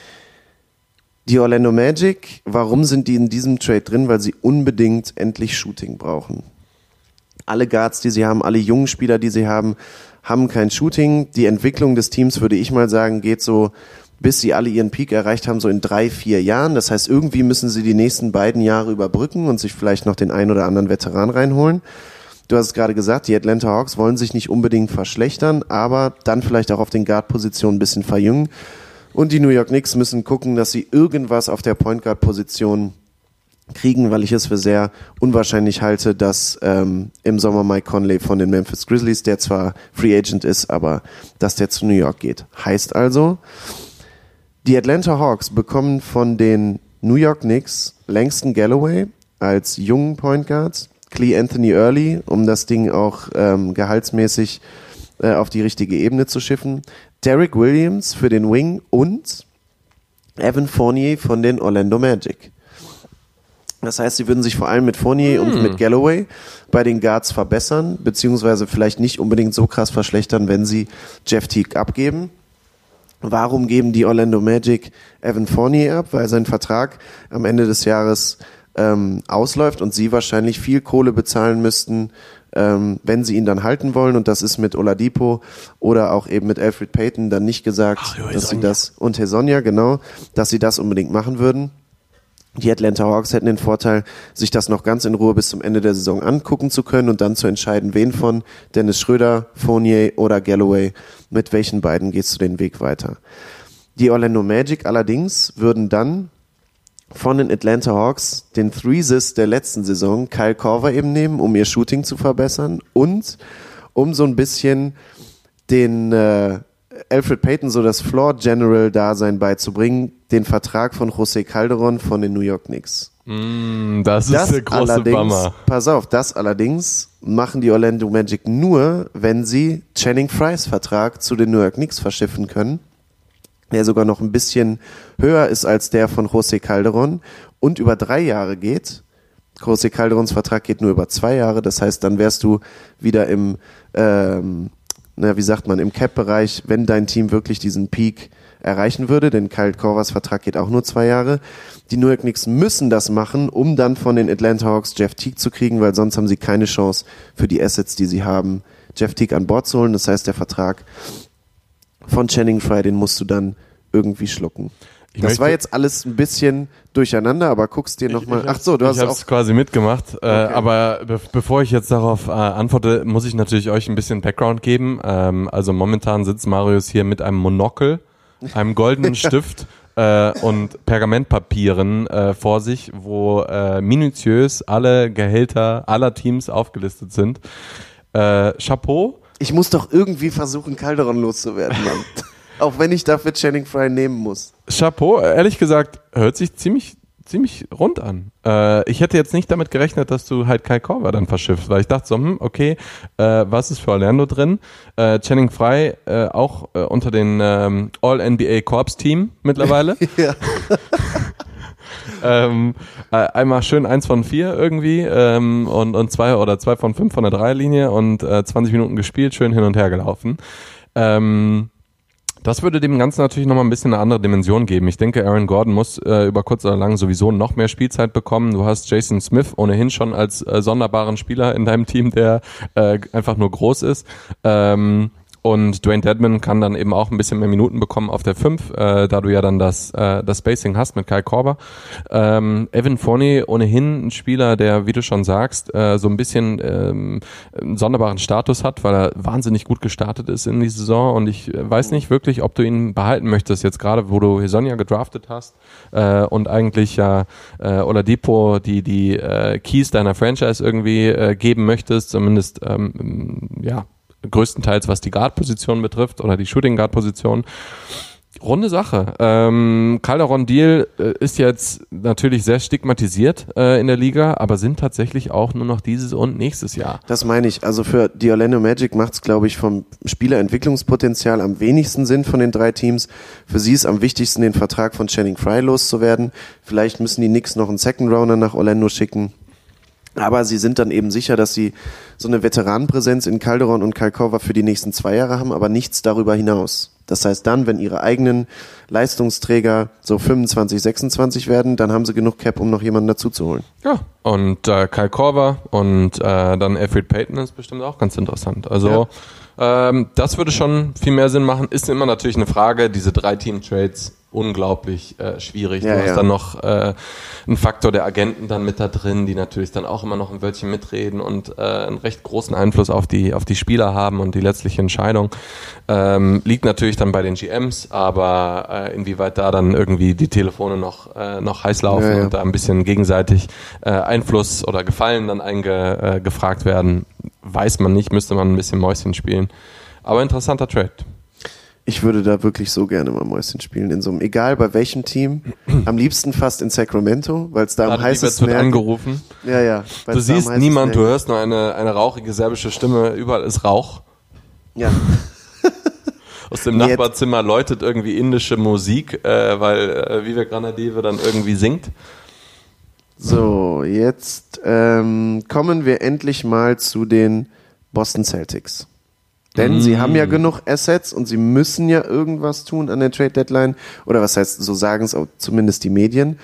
Die Orlando Magic, warum sind die in diesem Trade drin? Weil sie unbedingt endlich Shooting brauchen. Alle Guards, die sie haben, alle jungen Spieler, die sie haben kein Shooting. Die Entwicklung des Teams, würde ich mal sagen, geht so, bis sie alle ihren Peak erreicht haben, so in 3-4 Jahren. Das heißt, irgendwie müssen sie die nächsten beiden Jahre überbrücken und sich vielleicht noch den einen oder anderen Veteran reinholen. Du hast es gerade gesagt, die Atlanta Hawks wollen sich nicht unbedingt verschlechtern, aber dann vielleicht auch auf den Guard-Positionen ein bisschen verjüngen. Und die New York Knicks müssen gucken, dass sie irgendwas auf der Point Guard Position kriegen, weil ich es für sehr unwahrscheinlich halte, dass im Sommer Mike Conley von den Memphis Grizzlies, der zwar Free Agent ist, aber dass der zu New York geht. Heißt also, die Atlanta Hawks bekommen von den New York Knicks Langston Galloway als jungen Point Guard, Clee Anthony Early, um das Ding auch gehaltsmäßig auf die richtige Ebene zu schiffen, Derek Williams für den Wing und Evan Fournier von den Orlando Magic. Das heißt, sie würden sich vor allem mit Fournier und mit Galloway bei den Guards verbessern, beziehungsweise vielleicht nicht unbedingt so krass verschlechtern, wenn sie Jeff Teague abgeben. Warum geben die Orlando Magic Evan Fournier ab? Weil sein Vertrag am Ende des Jahres ausläuft und sie wahrscheinlich viel Kohle bezahlen müssten, wenn sie ihn dann halten wollen, und das ist mit Oladipo oder auch eben mit Elfrid Payton dann nicht gesagt, dass sie das, und Hezonja, genau, dass sie das unbedingt machen würden. Die Atlanta Hawks hätten den Vorteil, sich das noch ganz in Ruhe bis zum Ende der Saison angucken zu können und dann zu entscheiden, wen von Dennis Schröder, Fournier oder Galloway, mit welchen beiden gehst du den Weg weiter. Die Orlando Magic allerdings würden dann von den Atlanta Hawks den Threesis der letzten Saison, Kyle Korver, eben nehmen, um ihr Shooting zu verbessern und um so ein bisschen den Elfrid Payton so das Floor-General-Dasein beizubringen, den Vertrag von José Calderón von den New York Knicks. Das ist der große Bummer. Pass auf, das allerdings machen die Orlando Magic nur, wenn sie Channing Frye's Vertrag zu den New York Knicks verschiffen können, der sogar noch ein bisschen höher ist als der von José Calderón und über 3 Jahre geht. José Calderóns Vertrag geht nur über 2 Jahre, das heißt, dann wärst du wieder im im Cap-Bereich, wenn dein Team wirklich diesen Peak erreichen würde, denn Kyle Korvers Vertrag geht auch nur 2 Jahre. Die New York Knicks müssen das machen, um dann von den Atlanta Hawks Jeff Teague zu kriegen, weil sonst haben sie keine Chance für die Assets, die sie haben, Jeff Teague an Bord zu holen. Das heißt, der Vertrag von Channing Frye, den musst du dann irgendwie schlucken. Das war jetzt alles ein bisschen durcheinander, aber guckst dir nochmal. Ach so, du hast es auch. Ich habe es quasi mitgemacht, okay. Aber bevor ich jetzt darauf antworte, muss ich natürlich euch ein bisschen Background geben. Also momentan sitzt Marius hier mit einem Monokel, einem goldenen Stift und Pergamentpapieren vor sich, wo minutiös alle Gehälter aller Teams aufgelistet sind. Chapeau. Ich muss doch irgendwie versuchen, Calderón loszuwerden, Mann. Auch wenn ich dafür Channing Frye nehmen muss. Chapeau, ehrlich gesagt, hört sich ziemlich rund an. Ich hätte jetzt nicht damit gerechnet, dass du halt Kyle Korver dann verschiffst, weil ich dachte so, okay, was ist für Orlando drin? Channing Frye auch unter den All-NBA Corps-Team mittlerweile. Ja. Einmal schön 1 von 4 irgendwie und 2 von 5 von der Dreierlinie und 20 Minuten gespielt, schön hin und her gelaufen. Das würde dem Ganzen natürlich nochmal ein bisschen eine andere Dimension geben. Ich denke, Aaron Gordon muss über kurz oder lang sowieso noch mehr Spielzeit bekommen. Du hast Jason Smith ohnehin schon als sonderbaren Spieler in deinem Team, der einfach nur groß ist. Und Dwayne Dedmon kann dann eben auch ein bisschen mehr Minuten bekommen auf der 5, da du ja dann das Spacing hast mit Kyle Korver. Evan Fournier ohnehin ein Spieler, der, wie du schon sagst, so ein bisschen einen sonderbaren Status hat, weil er wahnsinnig gut gestartet ist in die Saison und ich weiß nicht wirklich, ob du ihn behalten möchtest, jetzt gerade, wo du Hezonja gedraftet hast und eigentlich ja Oladipo die Keys deiner Franchise irgendwie geben möchtest, zumindest größtenteils was die Guard-Position betrifft oder die Shooting-Guard-Position. Runde Sache. Calderón Deal ist jetzt natürlich sehr stigmatisiert in der Liga, aber sind tatsächlich auch nur noch dieses und nächstes Jahr. Das meine ich. Also für die Orlando Magic macht es, glaube ich, vom Spielerentwicklungspotenzial am wenigsten Sinn von den 3 Teams. Für sie ist am wichtigsten, den Vertrag von Channing Frye loszuwerden. Vielleicht müssen die Knicks noch einen Second-Rounder nach Orlando schicken. Aber sie sind dann eben sicher, dass sie so eine Veteranenpräsenz in Calderón und Kyle Korver für die nächsten 2 Jahre haben, aber nichts darüber hinaus. Das heißt dann, wenn ihre eigenen Leistungsträger so 25, 26 werden, dann haben sie genug Cap, um noch jemanden dazu zu holen. Ja, und Kyle Korver und dann Elfrid Payton ist bestimmt auch ganz interessant. Also das würde schon viel mehr Sinn machen. Ist immer natürlich eine Frage, diese 3-Team-Trades unglaublich schwierig. Du hast dann noch einen Faktor der Agenten dann mit da drin, die natürlich dann auch immer noch ein Wörtchen mitreden und einen recht großen Einfluss auf die Spieler haben und die letztliche Entscheidung. Liegt natürlich dann bei den GMs, aber inwieweit da dann irgendwie die Telefone noch heiß laufen und da ein bisschen gegenseitig Einfluss oder Gefallen dann gefragt werden, weiß man nicht, müsste man ein bisschen Mäuschen spielen. Aber interessanter Trade. Ich würde da wirklich so gerne mal Mäuschen spielen, in so einem, egal bei welchem Team, am liebsten fast in Sacramento, weil es da am heißesten wird angerufen. Ja. Du siehst niemand, du hörst nur eine rauchige serbische Stimme, überall ist Rauch. Ja. Aus dem Nachbarzimmer läutet irgendwie indische Musik, weil Vivek Ranadive dann irgendwie singt. So, jetzt kommen wir endlich mal zu den Boston Celtics. Denn sie haben ja genug Assets und sie müssen ja irgendwas tun an der Trade-Deadline. Oder was heißt, so sagen es auch zumindest die Medien.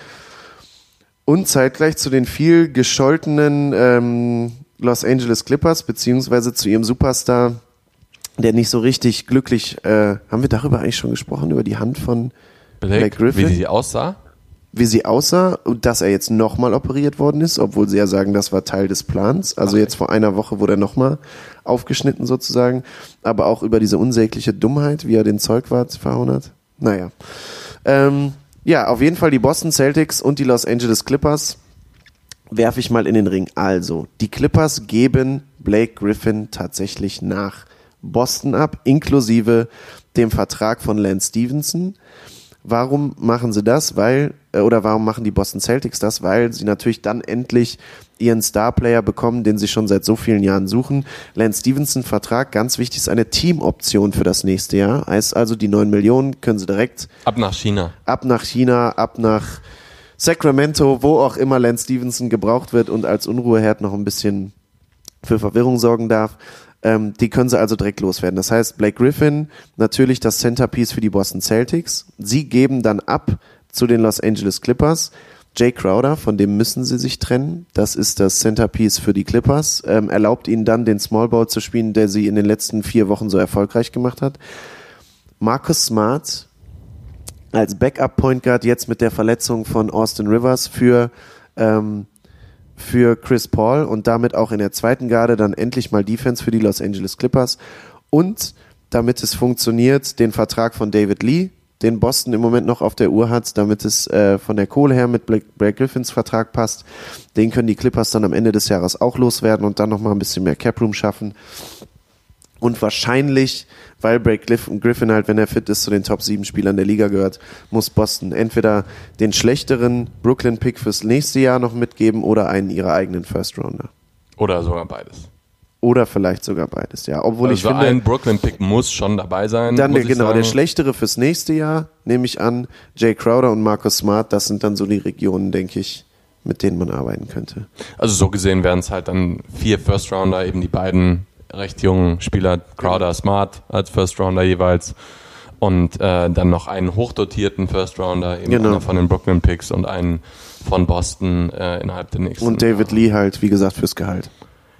Und zeitgleich zu den viel gescholtenen Los Angeles Clippers, beziehungsweise zu ihrem Superstar, der nicht so richtig glücklich, haben wir darüber eigentlich schon gesprochen, über die Hand von Blake Griffin? Wie sie aussah? Wie sie aussah und dass er jetzt nochmal operiert worden ist, obwohl sie ja sagen, das war Teil des Plans. Also jetzt vor einer Woche wurde er nochmal aufgeschnitten sozusagen. Aber auch über diese unsägliche Dummheit, wie er den Zeugwart verhauen hat. Naja. Auf jeden Fall die Boston Celtics und die Los Angeles Clippers werfe ich mal in den Ring. Also, die Clippers geben Blake Griffin tatsächlich nach Boston ab, inklusive dem Vertrag von Lance Stephenson. Warum machen sie das? Warum machen die Boston Celtics das? Weil sie natürlich dann endlich ihren Starplayer bekommen, den sie schon seit so vielen Jahren suchen. Lance Stephenson Vertrag, ganz wichtig, ist eine Teamoption für das nächste Jahr. Heißt also, die 9 Millionen können sie direkt Ab nach China, ab nach Sacramento, wo auch immer Lance Stephenson gebraucht wird und als Unruheherd noch ein bisschen für Verwirrung sorgen darf. Die können sie also direkt loswerden. Das heißt, Blake Griffin, natürlich das Centerpiece für die Boston Celtics. Sie geben dann ab zu den Los Angeles Clippers. Jay Crowder, von dem müssen sie sich trennen. Das ist das Centerpiece für die Clippers. Erlaubt ihnen dann, den Small Ball zu spielen, der sie in den letzten 4 Wochen so erfolgreich gemacht hat. Marcus Smart als Backup Point Guard jetzt mit der Verletzung von Austin Rivers für Chris Paul und damit auch in der zweiten Garde dann endlich mal Defense für die Los Angeles Clippers und damit es funktioniert, den Vertrag von David Lee, den Boston im Moment noch auf der Uhr hat, damit es von der Kohle her mit Blake Griffins Vertrag passt. Den können die Clippers dann am Ende des Jahres auch loswerden und dann nochmal ein bisschen mehr Cap-Room schaffen. Und wahrscheinlich, weil Blake Griffin halt, wenn er fit ist, zu den Top 7 Spielern der Liga gehört, muss Boston entweder den schlechteren Brooklyn-Pick fürs nächste Jahr noch mitgeben oder einen ihrer eigenen First-Rounder. oder sogar beides. Oder vielleicht sogar beides, ja. Obwohl Also ich finde, ein Brooklyn-Pick muss schon dabei sein. dann muss ich genau, sagen. der schlechtere fürs nächste Jahr, nehme ich an, Jay Crowder und Marcus Smart, das sind dann so die Regionen, denke ich, mit denen man arbeiten könnte. Also so gesehen wären es halt dann 4 First-Rounder, eben die beiden recht jungen Spieler, Crowder, Smart als First-Rounder jeweils und dann noch einen hochdotierten First-Rounder, eben Genau. einer von den Brooklyn-Picks und einen von Boston innerhalb der nächsten. Und David Lee halt, wie gesagt, fürs Gehalt.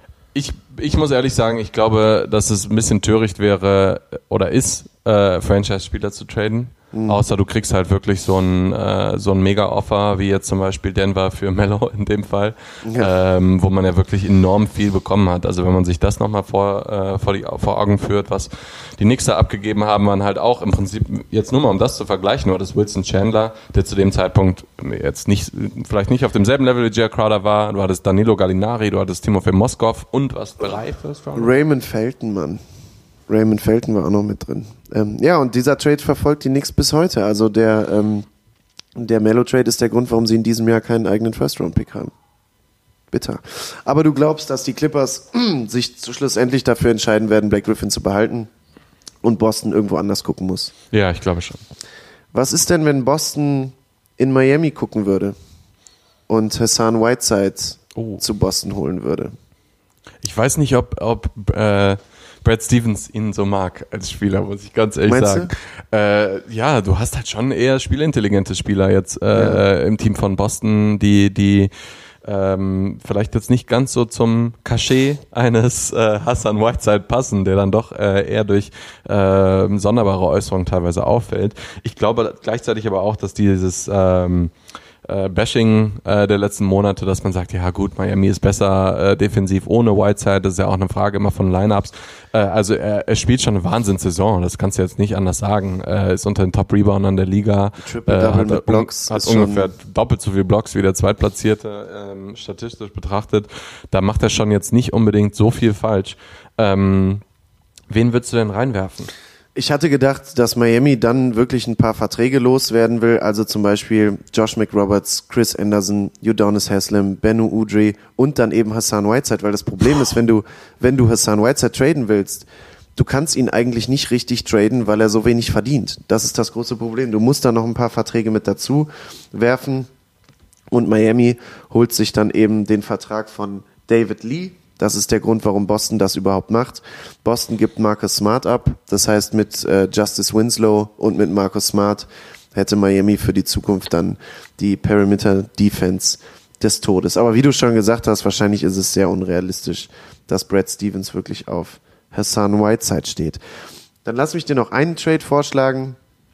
Ich muss ehrlich sagen, ich glaube, dass es ein bisschen töricht wäre oder ist, Franchise-Spieler zu traden. Außer du kriegst halt wirklich so ein Mega-Offer, wie jetzt zum Beispiel Denver für Melo in dem Fall, wo man ja wirklich enorm viel bekommen hat. Also wenn man sich das nochmal vor Augen führt, was die Knicks da abgegeben haben, waren halt auch im Prinzip, jetzt nur mal um das zu vergleichen, nur das Wilson Chandler, der zu dem Zeitpunkt jetzt vielleicht nicht auf demselben Level wie Jay Crowder war, du hattest Danilo Gallinari, du hattest Timofey Moskov und was, 3 First Rounder? Raymond Felton, Mann. Raymond Felton war auch noch mit drin. Ja, und dieser Trade verfolgt die Knicks bis heute. Also der Melo-Trade ist der Grund, warum sie in diesem Jahr keinen eigenen First-Round-Pick haben. Bitter. Aber du glaubst, dass die Clippers sich schlussendlich dafür entscheiden werden, Blake Griffin zu behalten und Boston irgendwo anders gucken muss. Ja, ich glaube schon. Was ist denn, wenn Boston in Miami gucken würde und Hassan Whiteside zu Boston holen würde? Ich weiß nicht, ob Brad Stevens ihn so mag als Spieler, muss ich ganz ehrlich Meinst sagen. Ja, du hast halt schon eher spielintelligente Spieler jetzt im Team von Boston, die vielleicht jetzt nicht ganz so zum Cachet eines Hassan Whiteside passen, der dann doch eher durch sonderbare Äußerungen teilweise auffällt. Ich glaube gleichzeitig aber auch, dass dieses Bashing der letzten Monate, dass man sagt, ja gut, Miami ist besser defensiv ohne Whiteside, das ist ja auch eine Frage immer von Lineups. Also er spielt schon eine Wahnsinnssaison, das kannst du jetzt nicht anders sagen. Ist unter den Top-Reboundern der Liga. Triple-Double mit Blocks. Hat ungefähr doppelt so viele Blocks wie der Zweitplatzierte, statistisch betrachtet. Da macht er schon jetzt nicht unbedingt so viel falsch. Wen würdest du denn reinwerfen? Ich hatte gedacht, dass Miami dann wirklich ein paar Verträge loswerden will, also zum Beispiel Josh McRoberts, Chris Anderson, Udonis Haslem, Benu Udrih und dann eben Hassan Whiteside, weil das Problem ist, wenn du Hassan Whiteside traden willst, du kannst ihn eigentlich nicht richtig traden, weil er so wenig verdient. Das ist das große Problem. Du musst da noch ein paar Verträge mit dazu werfen und Miami holt sich dann eben den Vertrag von David Lee. Das ist der Grund, warum Boston das überhaupt macht. Boston gibt Marcus Smart ab. Das heißt, mit Justice Winslow und mit Marcus Smart hätte Miami für die Zukunft dann die Perimeter Defense des Todes. Aber wie du schon gesagt hast, wahrscheinlich ist es sehr unrealistisch, dass Brad Stevens wirklich auf Hassan Whiteside steht. Dann lass mich dir noch einen Trade vorschlagen.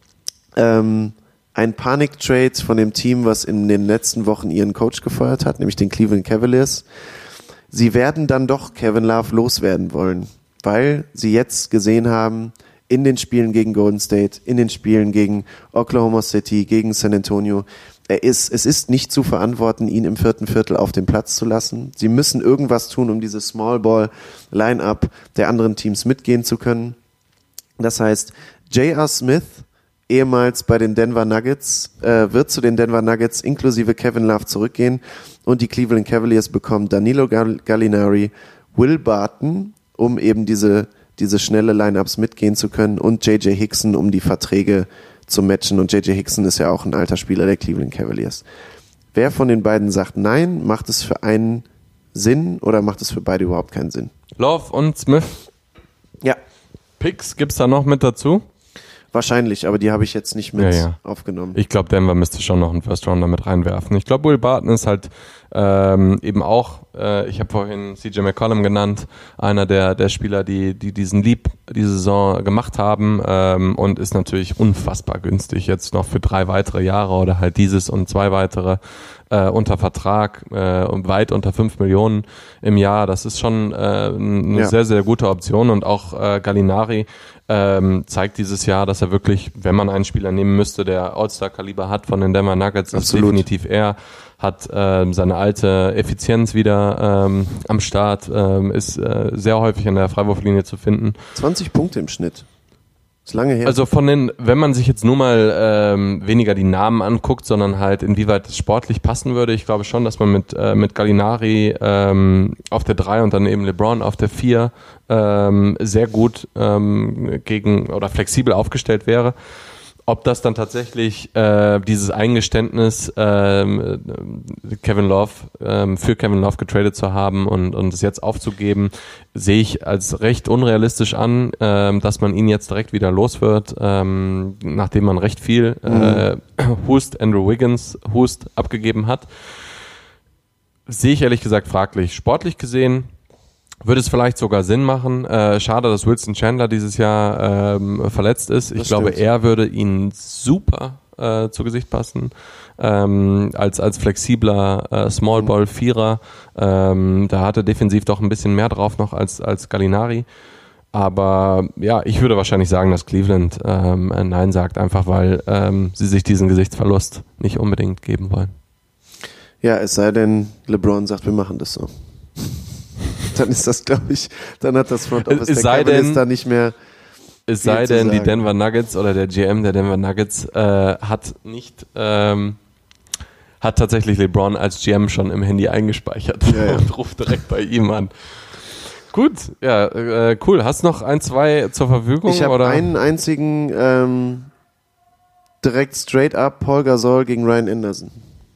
Ein Panik-Trade von dem Team, was in den letzten Wochen ihren Coach gefeuert hat, nämlich den Cleveland Cavaliers. Sie werden dann doch Kevin Love loswerden wollen, weil sie jetzt gesehen haben, in den Spielen gegen Golden State, in den Spielen gegen Oklahoma City, gegen San Antonio, es ist nicht zu verantworten, ihn im 4. Viertel auf dem Platz zu lassen. Sie müssen irgendwas tun, um diese Small-Ball-Line-Up der anderen Teams mitgehen zu können. Das heißt, J.R. Smith, ehemals bei den Denver Nuggets, wird zu den Denver Nuggets inklusive Kevin Love zurückgehen und die Cleveland Cavaliers bekommen Danilo Gallinari, Will Barton, um eben diese schnelle Line-Ups mitgehen zu können, und J.J. Hickson, um die Verträge zu matchen, und J.J. Hickson ist ja auch ein alter Spieler der Cleveland Cavaliers. Wer von den beiden sagt nein, macht es für einen Sinn oder macht es für beide überhaupt keinen Sinn? Love und Smith. Ja. Picks gibt's da noch mit dazu? Wahrscheinlich, aber die habe ich jetzt nicht mit Ja. aufgenommen. Ich glaube, Denver müsste schon noch einen First Rounder mit reinwerfen. Ich glaube, Will Barton ist halt eben auch, ich habe vorhin CJ McCollum genannt, einer der Spieler, die diesen Leap diese Saison gemacht haben, und ist natürlich unfassbar günstig jetzt noch für 3 weitere Jahre oder halt dieses und 2 weitere unter Vertrag und weit unter 5 Millionen im Jahr. Das ist schon eine sehr, sehr gute Option, und auch Gallinari zeigt dieses Jahr, dass er wirklich, wenn man einen Spieler nehmen müsste, der All-Star-Kaliber hat von den Denver Nuggets, ist definitiv er, hat seine alte Effizienz wieder am Start, ist sehr häufig an der Freiwurflinie zu finden. 20 Punkte im Schnitt. Ist lange her. Also wenn man sich jetzt nur mal weniger die Namen anguckt, sondern halt inwieweit es sportlich passen würde, ich glaube schon, dass man mit Gallinari auf der 3 und dann eben LeBron auf der 4 sehr gut gegen oder flexibel aufgestellt wäre. Ob das dann tatsächlich dieses Eingeständnis für Kevin Love getradet zu haben und es jetzt aufzugeben, sehe ich als recht unrealistisch an, dass man ihn jetzt direkt wieder los wird, nachdem man recht viel Andrew Wiggins abgegeben hat. Sehe ich ehrlich gesagt fraglich. Sportlich gesehen würde es vielleicht sogar Sinn machen. Schade, dass Wilson Chandler dieses Jahr verletzt ist. Ich glaube, er würde ihnen super zu Gesicht passen. Als flexibler Small-Ball-Vierer. Da hat er defensiv doch ein bisschen mehr drauf noch als Gallinari. Aber ja, ich würde wahrscheinlich sagen, dass Cleveland Nein sagt, einfach weil sie sich diesen Gesichtsverlust nicht unbedingt geben wollen. Ja, es sei denn, LeBron sagt, wir machen das so. Dann ist das, glaube ich, dann hat das Front Office der Cavaliers da nicht mehr. Es sei denn, die Denver Nuggets oder der GM der Denver Nuggets hat tatsächlich LeBron als GM schon im Handy eingespeichert und ruft direkt bei ihm an. Gut, ja, cool. Hast du noch 1, 2 zur Verfügung? Ich habe einen einzigen direkt straight up Paul Gasol gegen Ryan Anderson.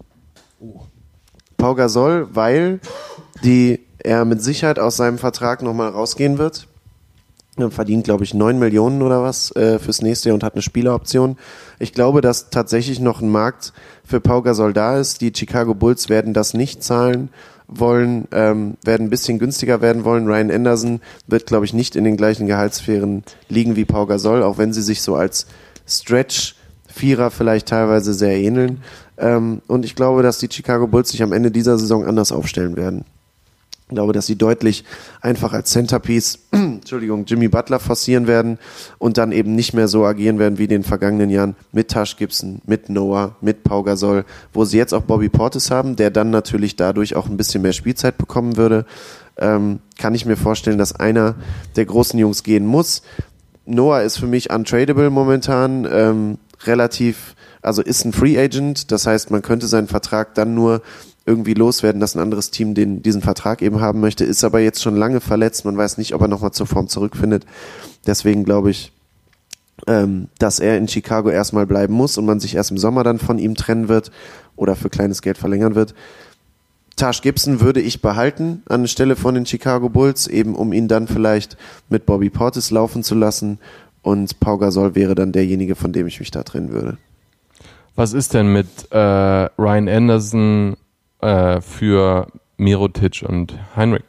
Paul Gasol, weil er mit Sicherheit aus seinem Vertrag nochmal rausgehen wird. Er verdient, glaube ich, 9 Millionen oder was fürs nächste Jahr und hat eine Spieleroption. Ich glaube, dass tatsächlich noch ein Markt für Paul Gasol da ist. Die Chicago Bulls werden das nicht zahlen wollen, werden ein bisschen günstiger werden wollen. Ryan Anderson wird, glaube ich, nicht in den gleichen Gehaltssphären liegen wie Paul Gasol, auch wenn sie sich so als Stretch-Vierer vielleicht teilweise sehr ähneln. Und ich glaube, dass die Chicago Bulls sich am Ende dieser Saison anders aufstellen werden. Ich glaube, dass sie deutlich einfach als Centerpiece, Jimmy Butler forcieren werden und dann eben nicht mehr so agieren werden wie in den vergangenen Jahren mit Taj Gibson, mit Noah, mit Pau Gasol, wo sie jetzt auch Bobby Portis haben, der dann natürlich dadurch auch ein bisschen mehr Spielzeit bekommen würde. Kann ich mir vorstellen, dass einer der großen Jungs gehen muss. Noah ist für mich untradable momentan, also ist ein Free Agent, das heißt, man könnte seinen Vertrag dann nur irgendwie loswerden, dass ein anderes Team diesen Vertrag eben haben möchte, ist aber jetzt schon lange verletzt, man weiß nicht, ob er nochmal zur Form zurückfindet. Deswegen glaube ich, dass er in Chicago erstmal bleiben muss und man sich erst im Sommer dann von ihm trennen wird oder für kleines Geld verlängern wird. Taj Gibson würde ich behalten an Stelle von den Chicago Bulls, eben um ihn dann vielleicht mit Bobby Portis laufen zu lassen, und Pau Gasol wäre dann derjenige, von dem ich mich da trennen würde. Was ist denn mit Ryan Anderson für Mirotic und Heinrich?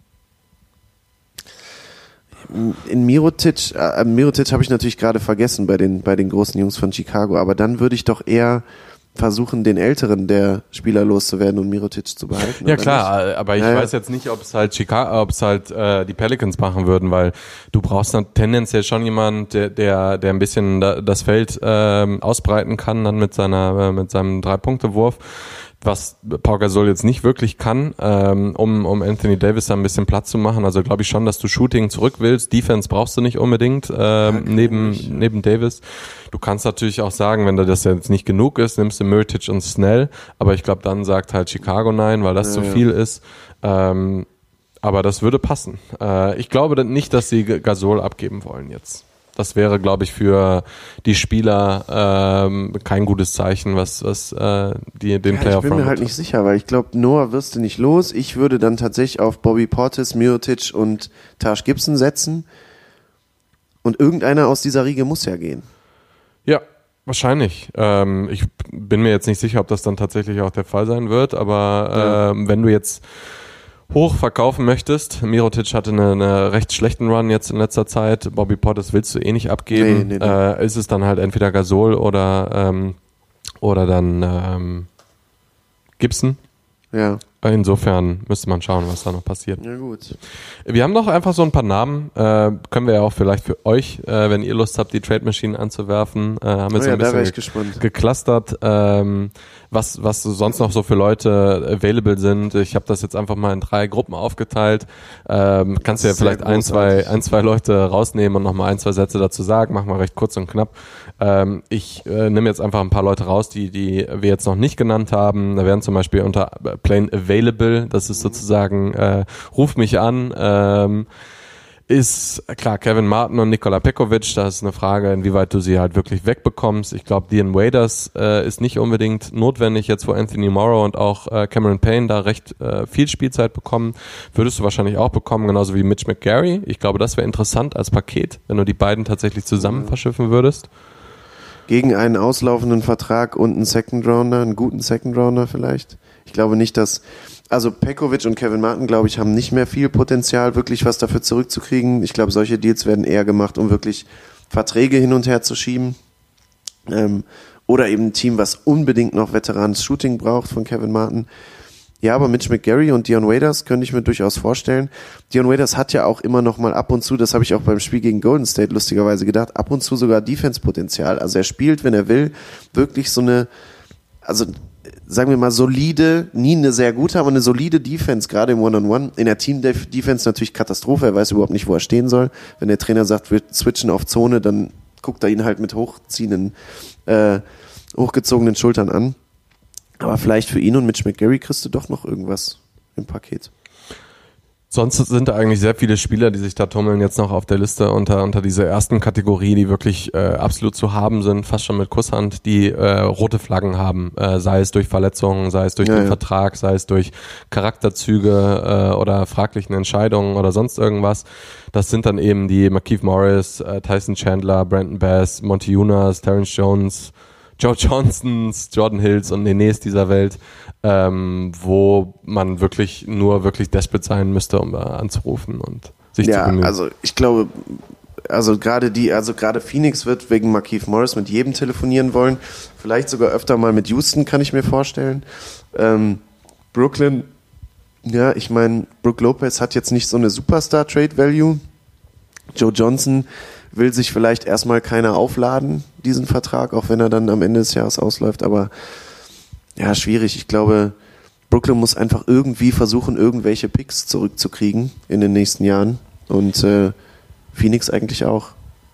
In Mirotic habe ich natürlich gerade vergessen bei den großen Jungs von Chicago, aber dann würde ich doch eher versuchen, den älteren der Spieler loszuwerden und Mirotic zu behalten. Ja klar, aber ich weiß jetzt nicht, ob es halt die Pelicans machen würden, weil du brauchst dann tendenziell schon jemanden, der ein bisschen das Feld ausbreiten kann, dann mit seinem 3-Punkte-Wurf, was Pau Gasol jetzt nicht wirklich kann, um Anthony Davis da ein bisschen Platz zu machen. Also glaube ich schon, dass du Shooting zurück willst. Defense brauchst du nicht unbedingt neben Davis. Du kannst natürlich auch sagen, wenn das jetzt nicht genug ist, nimmst du Mirotic und Snell. Aber ich glaube, dann sagt halt Chicago nein, weil das zu viel ist. Aber das würde passen. Ich glaube nicht, dass sie Gasol abgeben wollen jetzt. Das wäre, glaube ich, für die Spieler kein gutes Zeichen, was den Player. Ich bin mir halt nicht sicher, weil ich glaube, Noah wirst du nicht los. Ich würde dann tatsächlich auf Bobby Portis, Mirotic und Taj Gibson setzen. Und irgendeiner aus dieser Riege muss ja gehen. Ja, wahrscheinlich. Ich bin mir jetzt nicht sicher, ob das dann tatsächlich auch der Fall sein wird, aber wenn du jetzt hoch verkaufen möchtest, Mirotic hatte eine recht schlechten Run jetzt in letzter Zeit, Bobby Portis willst du eh nicht abgeben, nee. Ist es dann halt entweder Gasol oder dann Gibson. Ja. Insofern müsste man schauen, was da noch passiert. Ja gut. Wir haben noch einfach so ein paar Namen, können wir ja auch vielleicht für euch, wenn ihr Lust habt, die Trade Machine anzuwerfen, haben wir so ein bisschen geclustert, was sonst noch so für Leute available sind. Ich habe das jetzt einfach mal in 3 Gruppen aufgeteilt. Kannst du ja vielleicht ein, zwei Leute rausnehmen und nochmal 1, 2 Sätze dazu sagen. Mach mal recht kurz und knapp. Ich nehme jetzt einfach ein paar Leute raus, die wir jetzt noch nicht genannt haben. Da wären zum Beispiel unter Plain Available, das ist sozusagen ruf mich an, ist klar Kevin Martin und Nikola Pekovic, da ist eine Frage, inwieweit du sie halt wirklich wegbekommst. Ich glaube, Dion Waiters ist nicht unbedingt notwendig, jetzt wo Anthony Morrow und auch Cameron Payne da recht viel Spielzeit bekommen, würdest du wahrscheinlich auch bekommen, genauso wie Mitch McGary. Ich glaube, das wäre interessant als Paket, wenn du die beiden tatsächlich zusammen verschiffen würdest. Gegen einen auslaufenden Vertrag und einen Second Rounder, einen guten Second Rounder vielleicht. Ich glaube nicht, also Pekovic und Kevin Martin, glaube ich, haben nicht mehr viel Potenzial, wirklich was dafür zurückzukriegen. Ich glaube, solche Deals werden eher gemacht, um wirklich Verträge hin und her zu schieben. Oder eben ein Team, was unbedingt noch Veteranen-Shooting braucht von Kevin Martin. Ja, aber Mitch McGary und Dion Waiters könnte ich mir durchaus vorstellen. Dion Waiters hat ja auch immer noch mal ab und zu, das habe ich auch beim Spiel gegen Golden State lustigerweise gedacht, ab und zu sogar Defense-Potenzial. Also er spielt, wenn er will, wirklich so eine, also sagen wir mal solide, nie eine sehr gute, aber eine solide Defense, gerade im One-on-One. In der Team-Defense natürlich Katastrophe, er weiß überhaupt nicht, wo er stehen soll. Wenn der Trainer sagt, wir switchen auf Zone, dann guckt er ihn halt mit hochgezogenen Schultern an. Aber vielleicht für ihn und Mitch McGary kriegst du doch noch irgendwas im Paket. Sonst sind da eigentlich sehr viele Spieler, die sich da tummeln jetzt noch auf der Liste unter dieser ersten Kategorie, die wirklich absolut zu haben sind, fast schon mit Kusshand, die rote Flaggen haben, sei es durch Verletzungen, sei es durch den Vertrag, sei es durch Charakterzüge oder fraglichen Entscheidungen oder sonst irgendwas. Das sind dann eben die Markieff Morris, Tyson Chandler, Brandon Bass, Monty Jonas, Terrence Jones, Joe Johnsons, Jordan Hills und Nenés dieser Welt, wo man wirklich desperate sein müsste, um anzurufen und sich zu bemühen. Ja, also ich glaube, gerade Phoenix wird wegen Markieff Morris mit jedem telefonieren wollen, vielleicht sogar öfter mal mit Houston, kann ich mir vorstellen. Brooklyn, ja, ich meine, Brook Lopez hat jetzt nicht so eine Superstar-Trade-Value. Joe Johnson will sich vielleicht erstmal keiner aufladen, diesen Vertrag, auch wenn er dann am Ende des Jahres ausläuft, aber ja, schwierig. Ich glaube, Brooklyn muss einfach irgendwie versuchen, irgendwelche Picks zurückzukriegen in den nächsten Jahren und Phoenix eigentlich auch.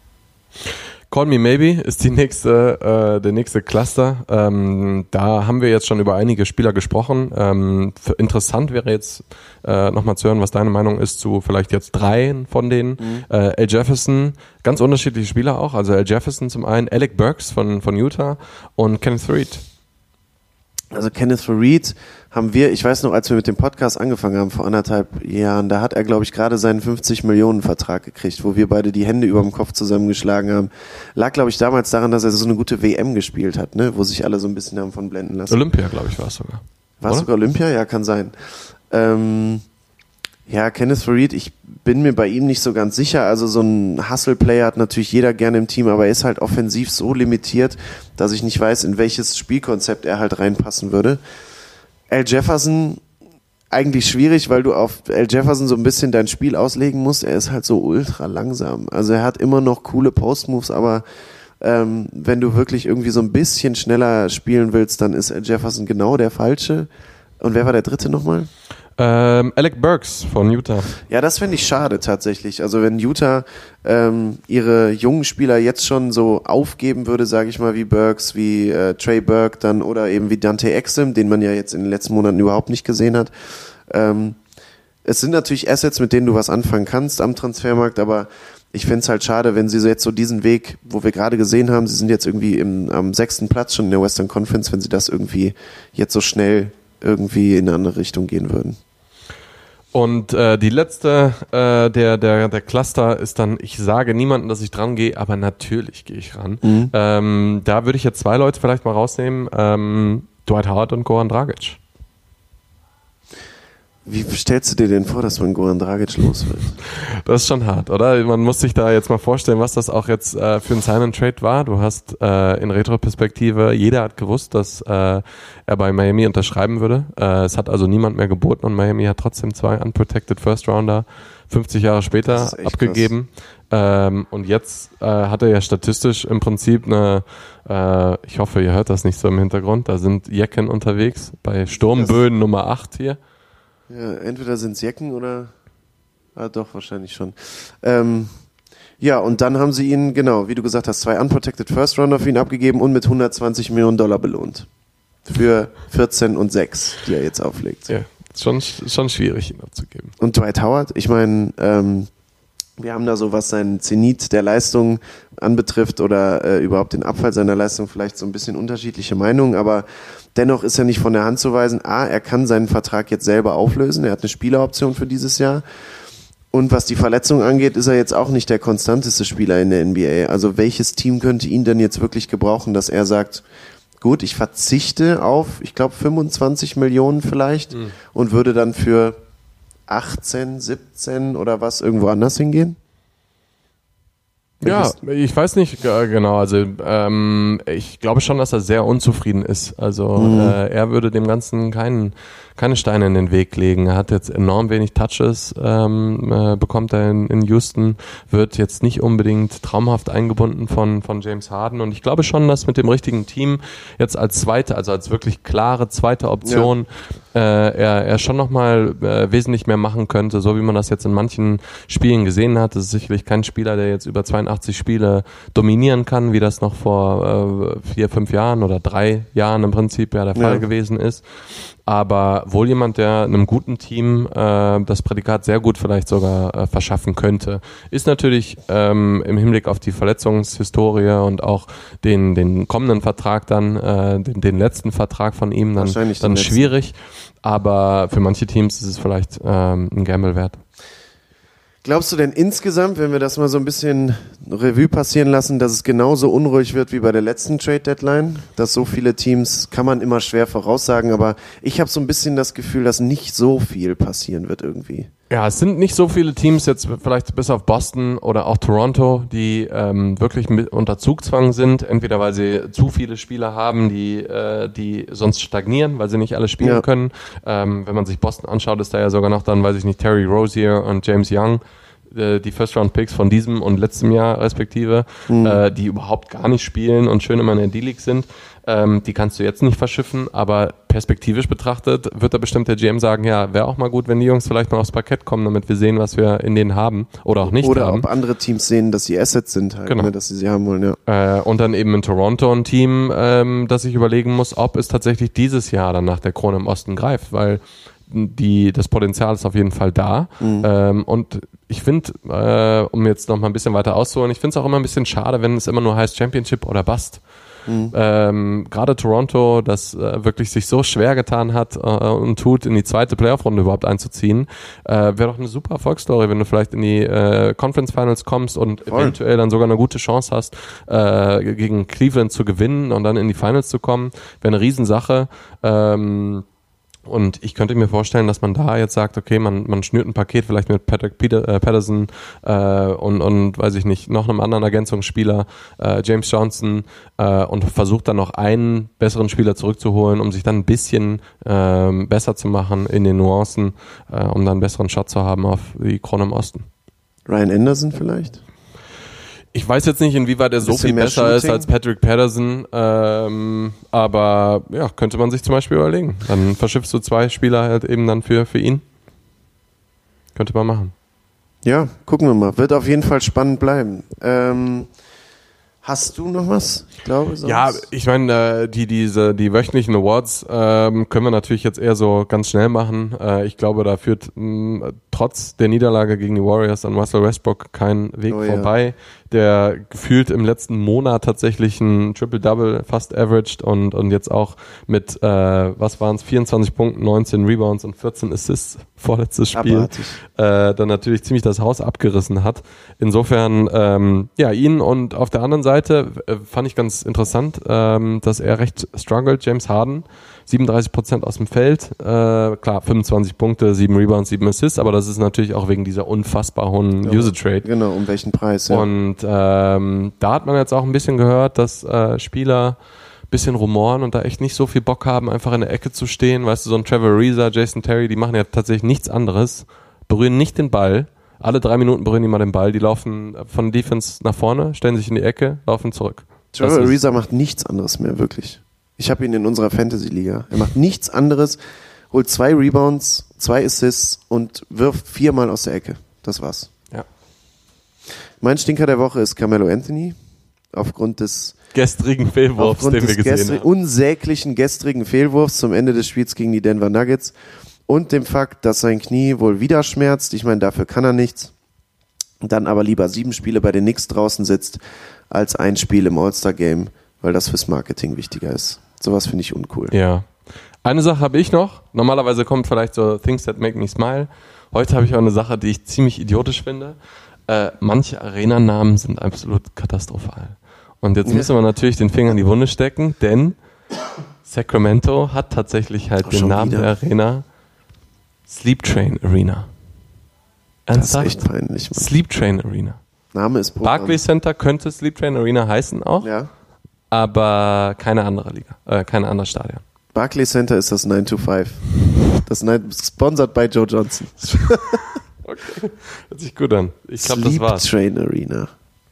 Call Me Maybe ist der nächste Cluster. Da haben wir jetzt schon über einige Spieler gesprochen. Interessant wäre jetzt nochmal zu hören, was deine Meinung ist zu vielleicht jetzt 3 von denen. Al Jefferson, ganz unterschiedliche Spieler auch. Also Al Jefferson zum einen, Alec Burks von Utah und Kenneth Reed. Also Kenneth Reed haben wir, ich weiß noch, als wir mit dem Podcast angefangen haben vor 1,5 Jahren, da hat er, glaube ich, gerade seinen 50-Millionen-Vertrag gekriegt, wo wir beide die Hände über dem Kopf zusammengeschlagen haben. Lag, glaube ich, damals daran, dass er so eine gute WM gespielt hat, ne, wo sich alle so ein bisschen davon blenden lassen. Olympia, glaube ich, war es sogar. War es sogar Olympia? Ja, kann sein. Ja, Kenneth Faried, ich bin mir bei ihm nicht so ganz sicher. Also so ein Hustle-Player hat natürlich jeder gerne im Team, aber er ist halt offensiv so limitiert, dass ich nicht weiß, in welches Spielkonzept er halt reinpassen würde. Al Jefferson, eigentlich schwierig, weil du auf Al Jefferson so ein bisschen dein Spiel auslegen musst. Er ist halt so ultra langsam. Also er hat immer noch coole Post-Moves, aber wenn du wirklich irgendwie so ein bisschen schneller spielen willst, dann ist Al Jefferson genau der Falsche. Und wer war der dritte nochmal? Alec Burks von Utah. Ja, das fände ich schade tatsächlich. Also wenn Utah ihre jungen Spieler jetzt schon so aufgeben würde, sage ich mal, wie Burks, wie Trey Burke dann oder eben wie Dante Exum, den man ja jetzt in den letzten Monaten überhaupt nicht gesehen hat. Es sind natürlich Assets, mit denen du was anfangen kannst am Transfermarkt, aber ich fände es halt schade, wenn sie so jetzt so diesen Weg, wo wir gerade gesehen haben, sie sind jetzt irgendwie am 6. Platz schon in der Western Conference, wenn sie das irgendwie jetzt so schnell irgendwie in eine andere Richtung gehen würden. Und die letzte der Cluster ist dann, ich sage niemandem, dass ich dran gehe, aber natürlich gehe ich ran. Da würde ich jetzt 2 Leute vielleicht mal rausnehmen, Dwight Howard und Goran Dragic. Wie stellst du dir denn vor, dass man Goran Dragic los wird? Das ist schon hart, oder? Man muss sich da jetzt mal vorstellen, was das auch jetzt für ein Sign-and-Trade war. Du hast in Retroperspektive, jeder hat gewusst, dass er bei Miami unterschreiben würde. Es hat also niemand mehr geboten und Miami hat trotzdem 2 unprotected First-Rounder 50 Jahre später abgegeben. Und jetzt hat er ja statistisch im Prinzip eine, ich hoffe, ihr hört das nicht so im Hintergrund, da sind Jecken unterwegs bei Sturmböen Nummer 8 hier. Ja, entweder sind es Jecken oder... doch, wahrscheinlich schon. Ja, und dann haben sie ihn, genau, wie du gesagt hast, 2 unprotected First Rounder für ihn abgegeben und mit $120 Millionen belohnt. Für 14 und 6, die er jetzt auflegt. Ja, schon schwierig, ihn abzugeben. Und Dwight Howard, ich meine, wir haben da so, was seinen Zenit der Leistung anbetrifft oder überhaupt den Abfall seiner Leistung vielleicht so ein bisschen unterschiedliche Meinungen, aber dennoch ist er nicht von der Hand zu weisen. Er kann seinen Vertrag jetzt selber auflösen, er hat eine Spieleroption für dieses Jahr. Und was die Verletzung angeht, ist er jetzt auch nicht der konstanteste Spieler in der NBA. Also welches Team könnte ihn denn jetzt wirklich gebrauchen, dass er sagt, gut, ich verzichte auf, ich glaube 25 Millionen vielleicht und würde dann für 18, 17 oder was irgendwo anders hingehen? Ja, ich weiß nicht genau, also ich glaube schon, dass er sehr unzufrieden ist. Also er würde dem Ganzen keine Steine in den Weg legen. Er hat jetzt enorm wenig Touches, bekommt er in Houston, wird jetzt nicht unbedingt traumhaft eingebunden von James Harden und ich glaube schon, dass mit dem richtigen Team jetzt als zweite, also als wirklich klare zweite Option, er schon nochmal wesentlich mehr machen könnte, so wie man das jetzt in manchen Spielen gesehen hat. Das ist sicherlich kein Spieler, der jetzt über 82 Spiele dominieren kann, wie das noch vor 4, 5 Jahren oder 3 Jahren im Prinzip ja der Fall gewesen ist. Aber wohl jemand, der einem guten Team das Prädikat sehr gut vielleicht sogar verschaffen könnte. Ist natürlich im Hinblick auf die Verletzungshistorie und auch den kommenden Vertrag dann, den letzten Vertrag von ihm dann schwierig. Aber für manche Teams ist es vielleicht ein Gamble wert. Glaubst du denn insgesamt, wenn wir das mal so ein bisschen Revue passieren lassen, dass es genauso unruhig wird wie bei der letzten Trade-Deadline? Dass so viele Teams, kann man immer schwer voraussagen, aber ich habe so ein bisschen das Gefühl, dass nicht so viel passieren wird irgendwie. Ja, es sind nicht so viele Teams jetzt, vielleicht bis auf Boston oder auch Toronto, die wirklich unter Zugzwang sind, entweder weil sie zu viele Spieler haben, die sonst stagnieren, weil sie nicht alle spielen können. Wenn man sich Boston anschaut, ist da ja sogar noch dann, weiß ich nicht, Terry Rozier und James Young, die First-Round-Picks von diesem und letztem Jahr respektive, die überhaupt gar nicht spielen und schön immer in der D-League sind. Die kannst du jetzt nicht verschiffen, aber perspektivisch betrachtet wird da bestimmt der GM sagen, ja, wäre auch mal gut, wenn die Jungs vielleicht mal aufs Parkett kommen, damit wir sehen, was wir in denen haben oder auch nicht oder haben. Oder ob andere Teams sehen, dass sie Assets sind, halt, ne, dass sie haben wollen, ja. Und dann eben in Toronto ein Team, das sich überlegen muss, ob es tatsächlich dieses Jahr dann nach der Krone im Osten greift, weil das Potenzial ist auf jeden Fall da. Und ich finde, um jetzt noch mal ein bisschen weiter auszuholen, ich finde es auch immer ein bisschen schade, wenn es immer nur heißt Championship oder Bust. Gerade Toronto, das wirklich sich so schwer getan hat und tut, in die zweite Playoff-Runde überhaupt einzuziehen, wäre doch eine super Erfolgsstory, wenn du vielleicht in die Conference Finals kommst und eventuell dann sogar eine gute Chance hast, gegen Cleveland zu gewinnen und dann in die Finals zu kommen. Wäre eine Riesensache. Und ich könnte mir vorstellen, dass man da jetzt sagt, okay, man schnürt ein Paket vielleicht mit Patrick Patterson und weiß ich nicht, noch einem anderen Ergänzungsspieler, James Johnson, und versucht dann noch einen besseren Spieler zurückzuholen, um sich dann ein bisschen besser zu machen in den Nuancen, um dann einen besseren Shot zu haben auf die Krone im Osten. Ryan Anderson vielleicht? Ich weiß jetzt nicht, inwieweit er so viel besser ist als Patrick Patterson, aber ja, könnte man sich zum Beispiel überlegen. Dann verschiffst du 2 Spieler halt eben dann für ihn. Könnte man machen. Ja, gucken wir mal. Wird auf jeden Fall spannend bleiben. Hast du noch was? Ich glaube, sonst. Ja, ich meine, die wöchentlichen Awards können wir natürlich jetzt eher so ganz schnell machen. Ich glaube, da führt trotz der Niederlage gegen die Warriors an Russell Westbrook kein Weg vorbei. Der gefühlt im letzten Monat tatsächlich ein Triple-Double fast averaged und jetzt auch mit, was waren es, 24 Punkten, 19 Rebounds und 14 Assists vorletztes Spiel, dann natürlich ziemlich das Haus abgerissen hat. Insofern, ja, ihn und auf der anderen Seite fand ich ganz interessant, dass er recht struggelt, James Harden, 37% aus dem Feld, klar, 25 Punkte, 7 Rebounds, 7 Assists, aber das ist natürlich auch wegen dieser unfassbar hohen Usage Rate. Genau, um welchen Preis, ja. Und da hat man jetzt auch ein bisschen gehört, dass Spieler ein bisschen rumoren und da echt nicht so viel Bock haben, einfach in der Ecke zu stehen. Weißt du, so ein Trevor Ariza, Jason Terry, die machen ja tatsächlich nichts anderes, berühren nicht den Ball. Alle 3 Minuten berühren die mal den Ball. Die laufen von Defense nach vorne, stellen sich in die Ecke, laufen zurück. Trevor Ariza macht nichts anderes mehr, wirklich. Ich habe ihn in unserer Fantasy-Liga. Er macht nichts anderes, holt 2 Rebounds, 2 Assists und wirft 4-mal aus der Ecke. Das war's. Ja. Mein Stinker der Woche ist Carmelo Anthony. Aufgrund des gestrigen Fehlwurfs, den wir gesehen haben. Unsäglichen gestrigen Fehlwurfs zum Ende des Spiels gegen die Denver Nuggets und dem Fakt, dass sein Knie wohl wieder schmerzt. Ich meine, dafür kann er nichts. Dann aber lieber 7 Spiele bei den Knicks draußen sitzt, als ein Spiel im All-Star-Game, weil das fürs Marketing wichtiger ist. Sowas finde ich uncool. Ja. Eine Sache habe ich noch. Normalerweise kommt vielleicht so Things that make me smile. Heute habe ich auch eine Sache, die ich ziemlich idiotisch finde. Manche Arenanamen sind absolut katastrophal. Und jetzt müssen wir natürlich den Finger in die Wunde stecken, denn Sacramento hat tatsächlich halt den Namen der Arena Sleep Train Arena. Ernsthaft? Das ist echt peinlich, Mann. Sleep Train Arena. Name ist Programm. Barclays Center könnte Sleep Train Arena heißen auch, ja. Aber keine andere Liga, kein anderes Stadion. Barclays Center ist das 9 to 5. Das sponsored by Joe Johnson. Okay, hört sich gut an. Ich glaube, das war's. Sleep Train Arena.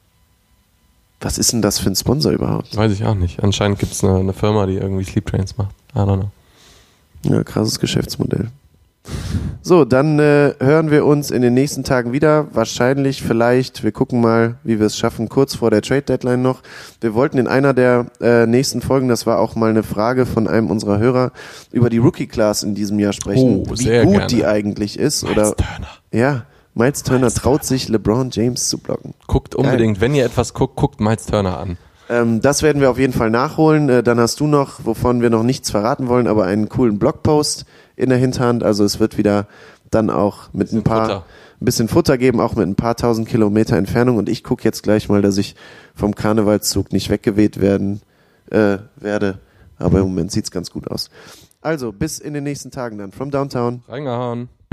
Was ist denn das für ein Sponsor überhaupt? Weiß ich auch nicht. Anscheinend gibt es eine Firma, die irgendwie Sleep Trains macht. I don't know. Ja, krasses Geschäftsmodell. So, dann hören wir uns in den nächsten Tagen wieder. Wahrscheinlich, vielleicht, wir gucken mal, wie wir es schaffen, kurz vor der Trade-Deadline noch. Wir wollten in einer der nächsten Folgen, das war auch mal eine Frage von einem unserer Hörer, über die Rookie-Class in diesem Jahr sprechen. Oh, wie gut gerne. Die eigentlich ist. Miles Turner. Ja, Miles Turner traut sich, LeBron James zu blocken. Guckt unbedingt, wenn ihr etwas guckt, guckt Miles Turner an. Das werden wir auf jeden Fall nachholen. Dann hast du noch, wovon wir noch nichts verraten wollen, aber einen coolen Blogpost in der Hinterhand. Also es wird wieder dann auch mit ein bisschen Futter geben, auch mit ein paar 1000 Kilometer Entfernung. Und ich gucke jetzt gleich mal, dass ich vom Karnevalszug nicht weggeweht werde. Aber im Moment sieht's ganz gut aus. Also bis in den nächsten Tagen dann. From Downtown. Reingehauen.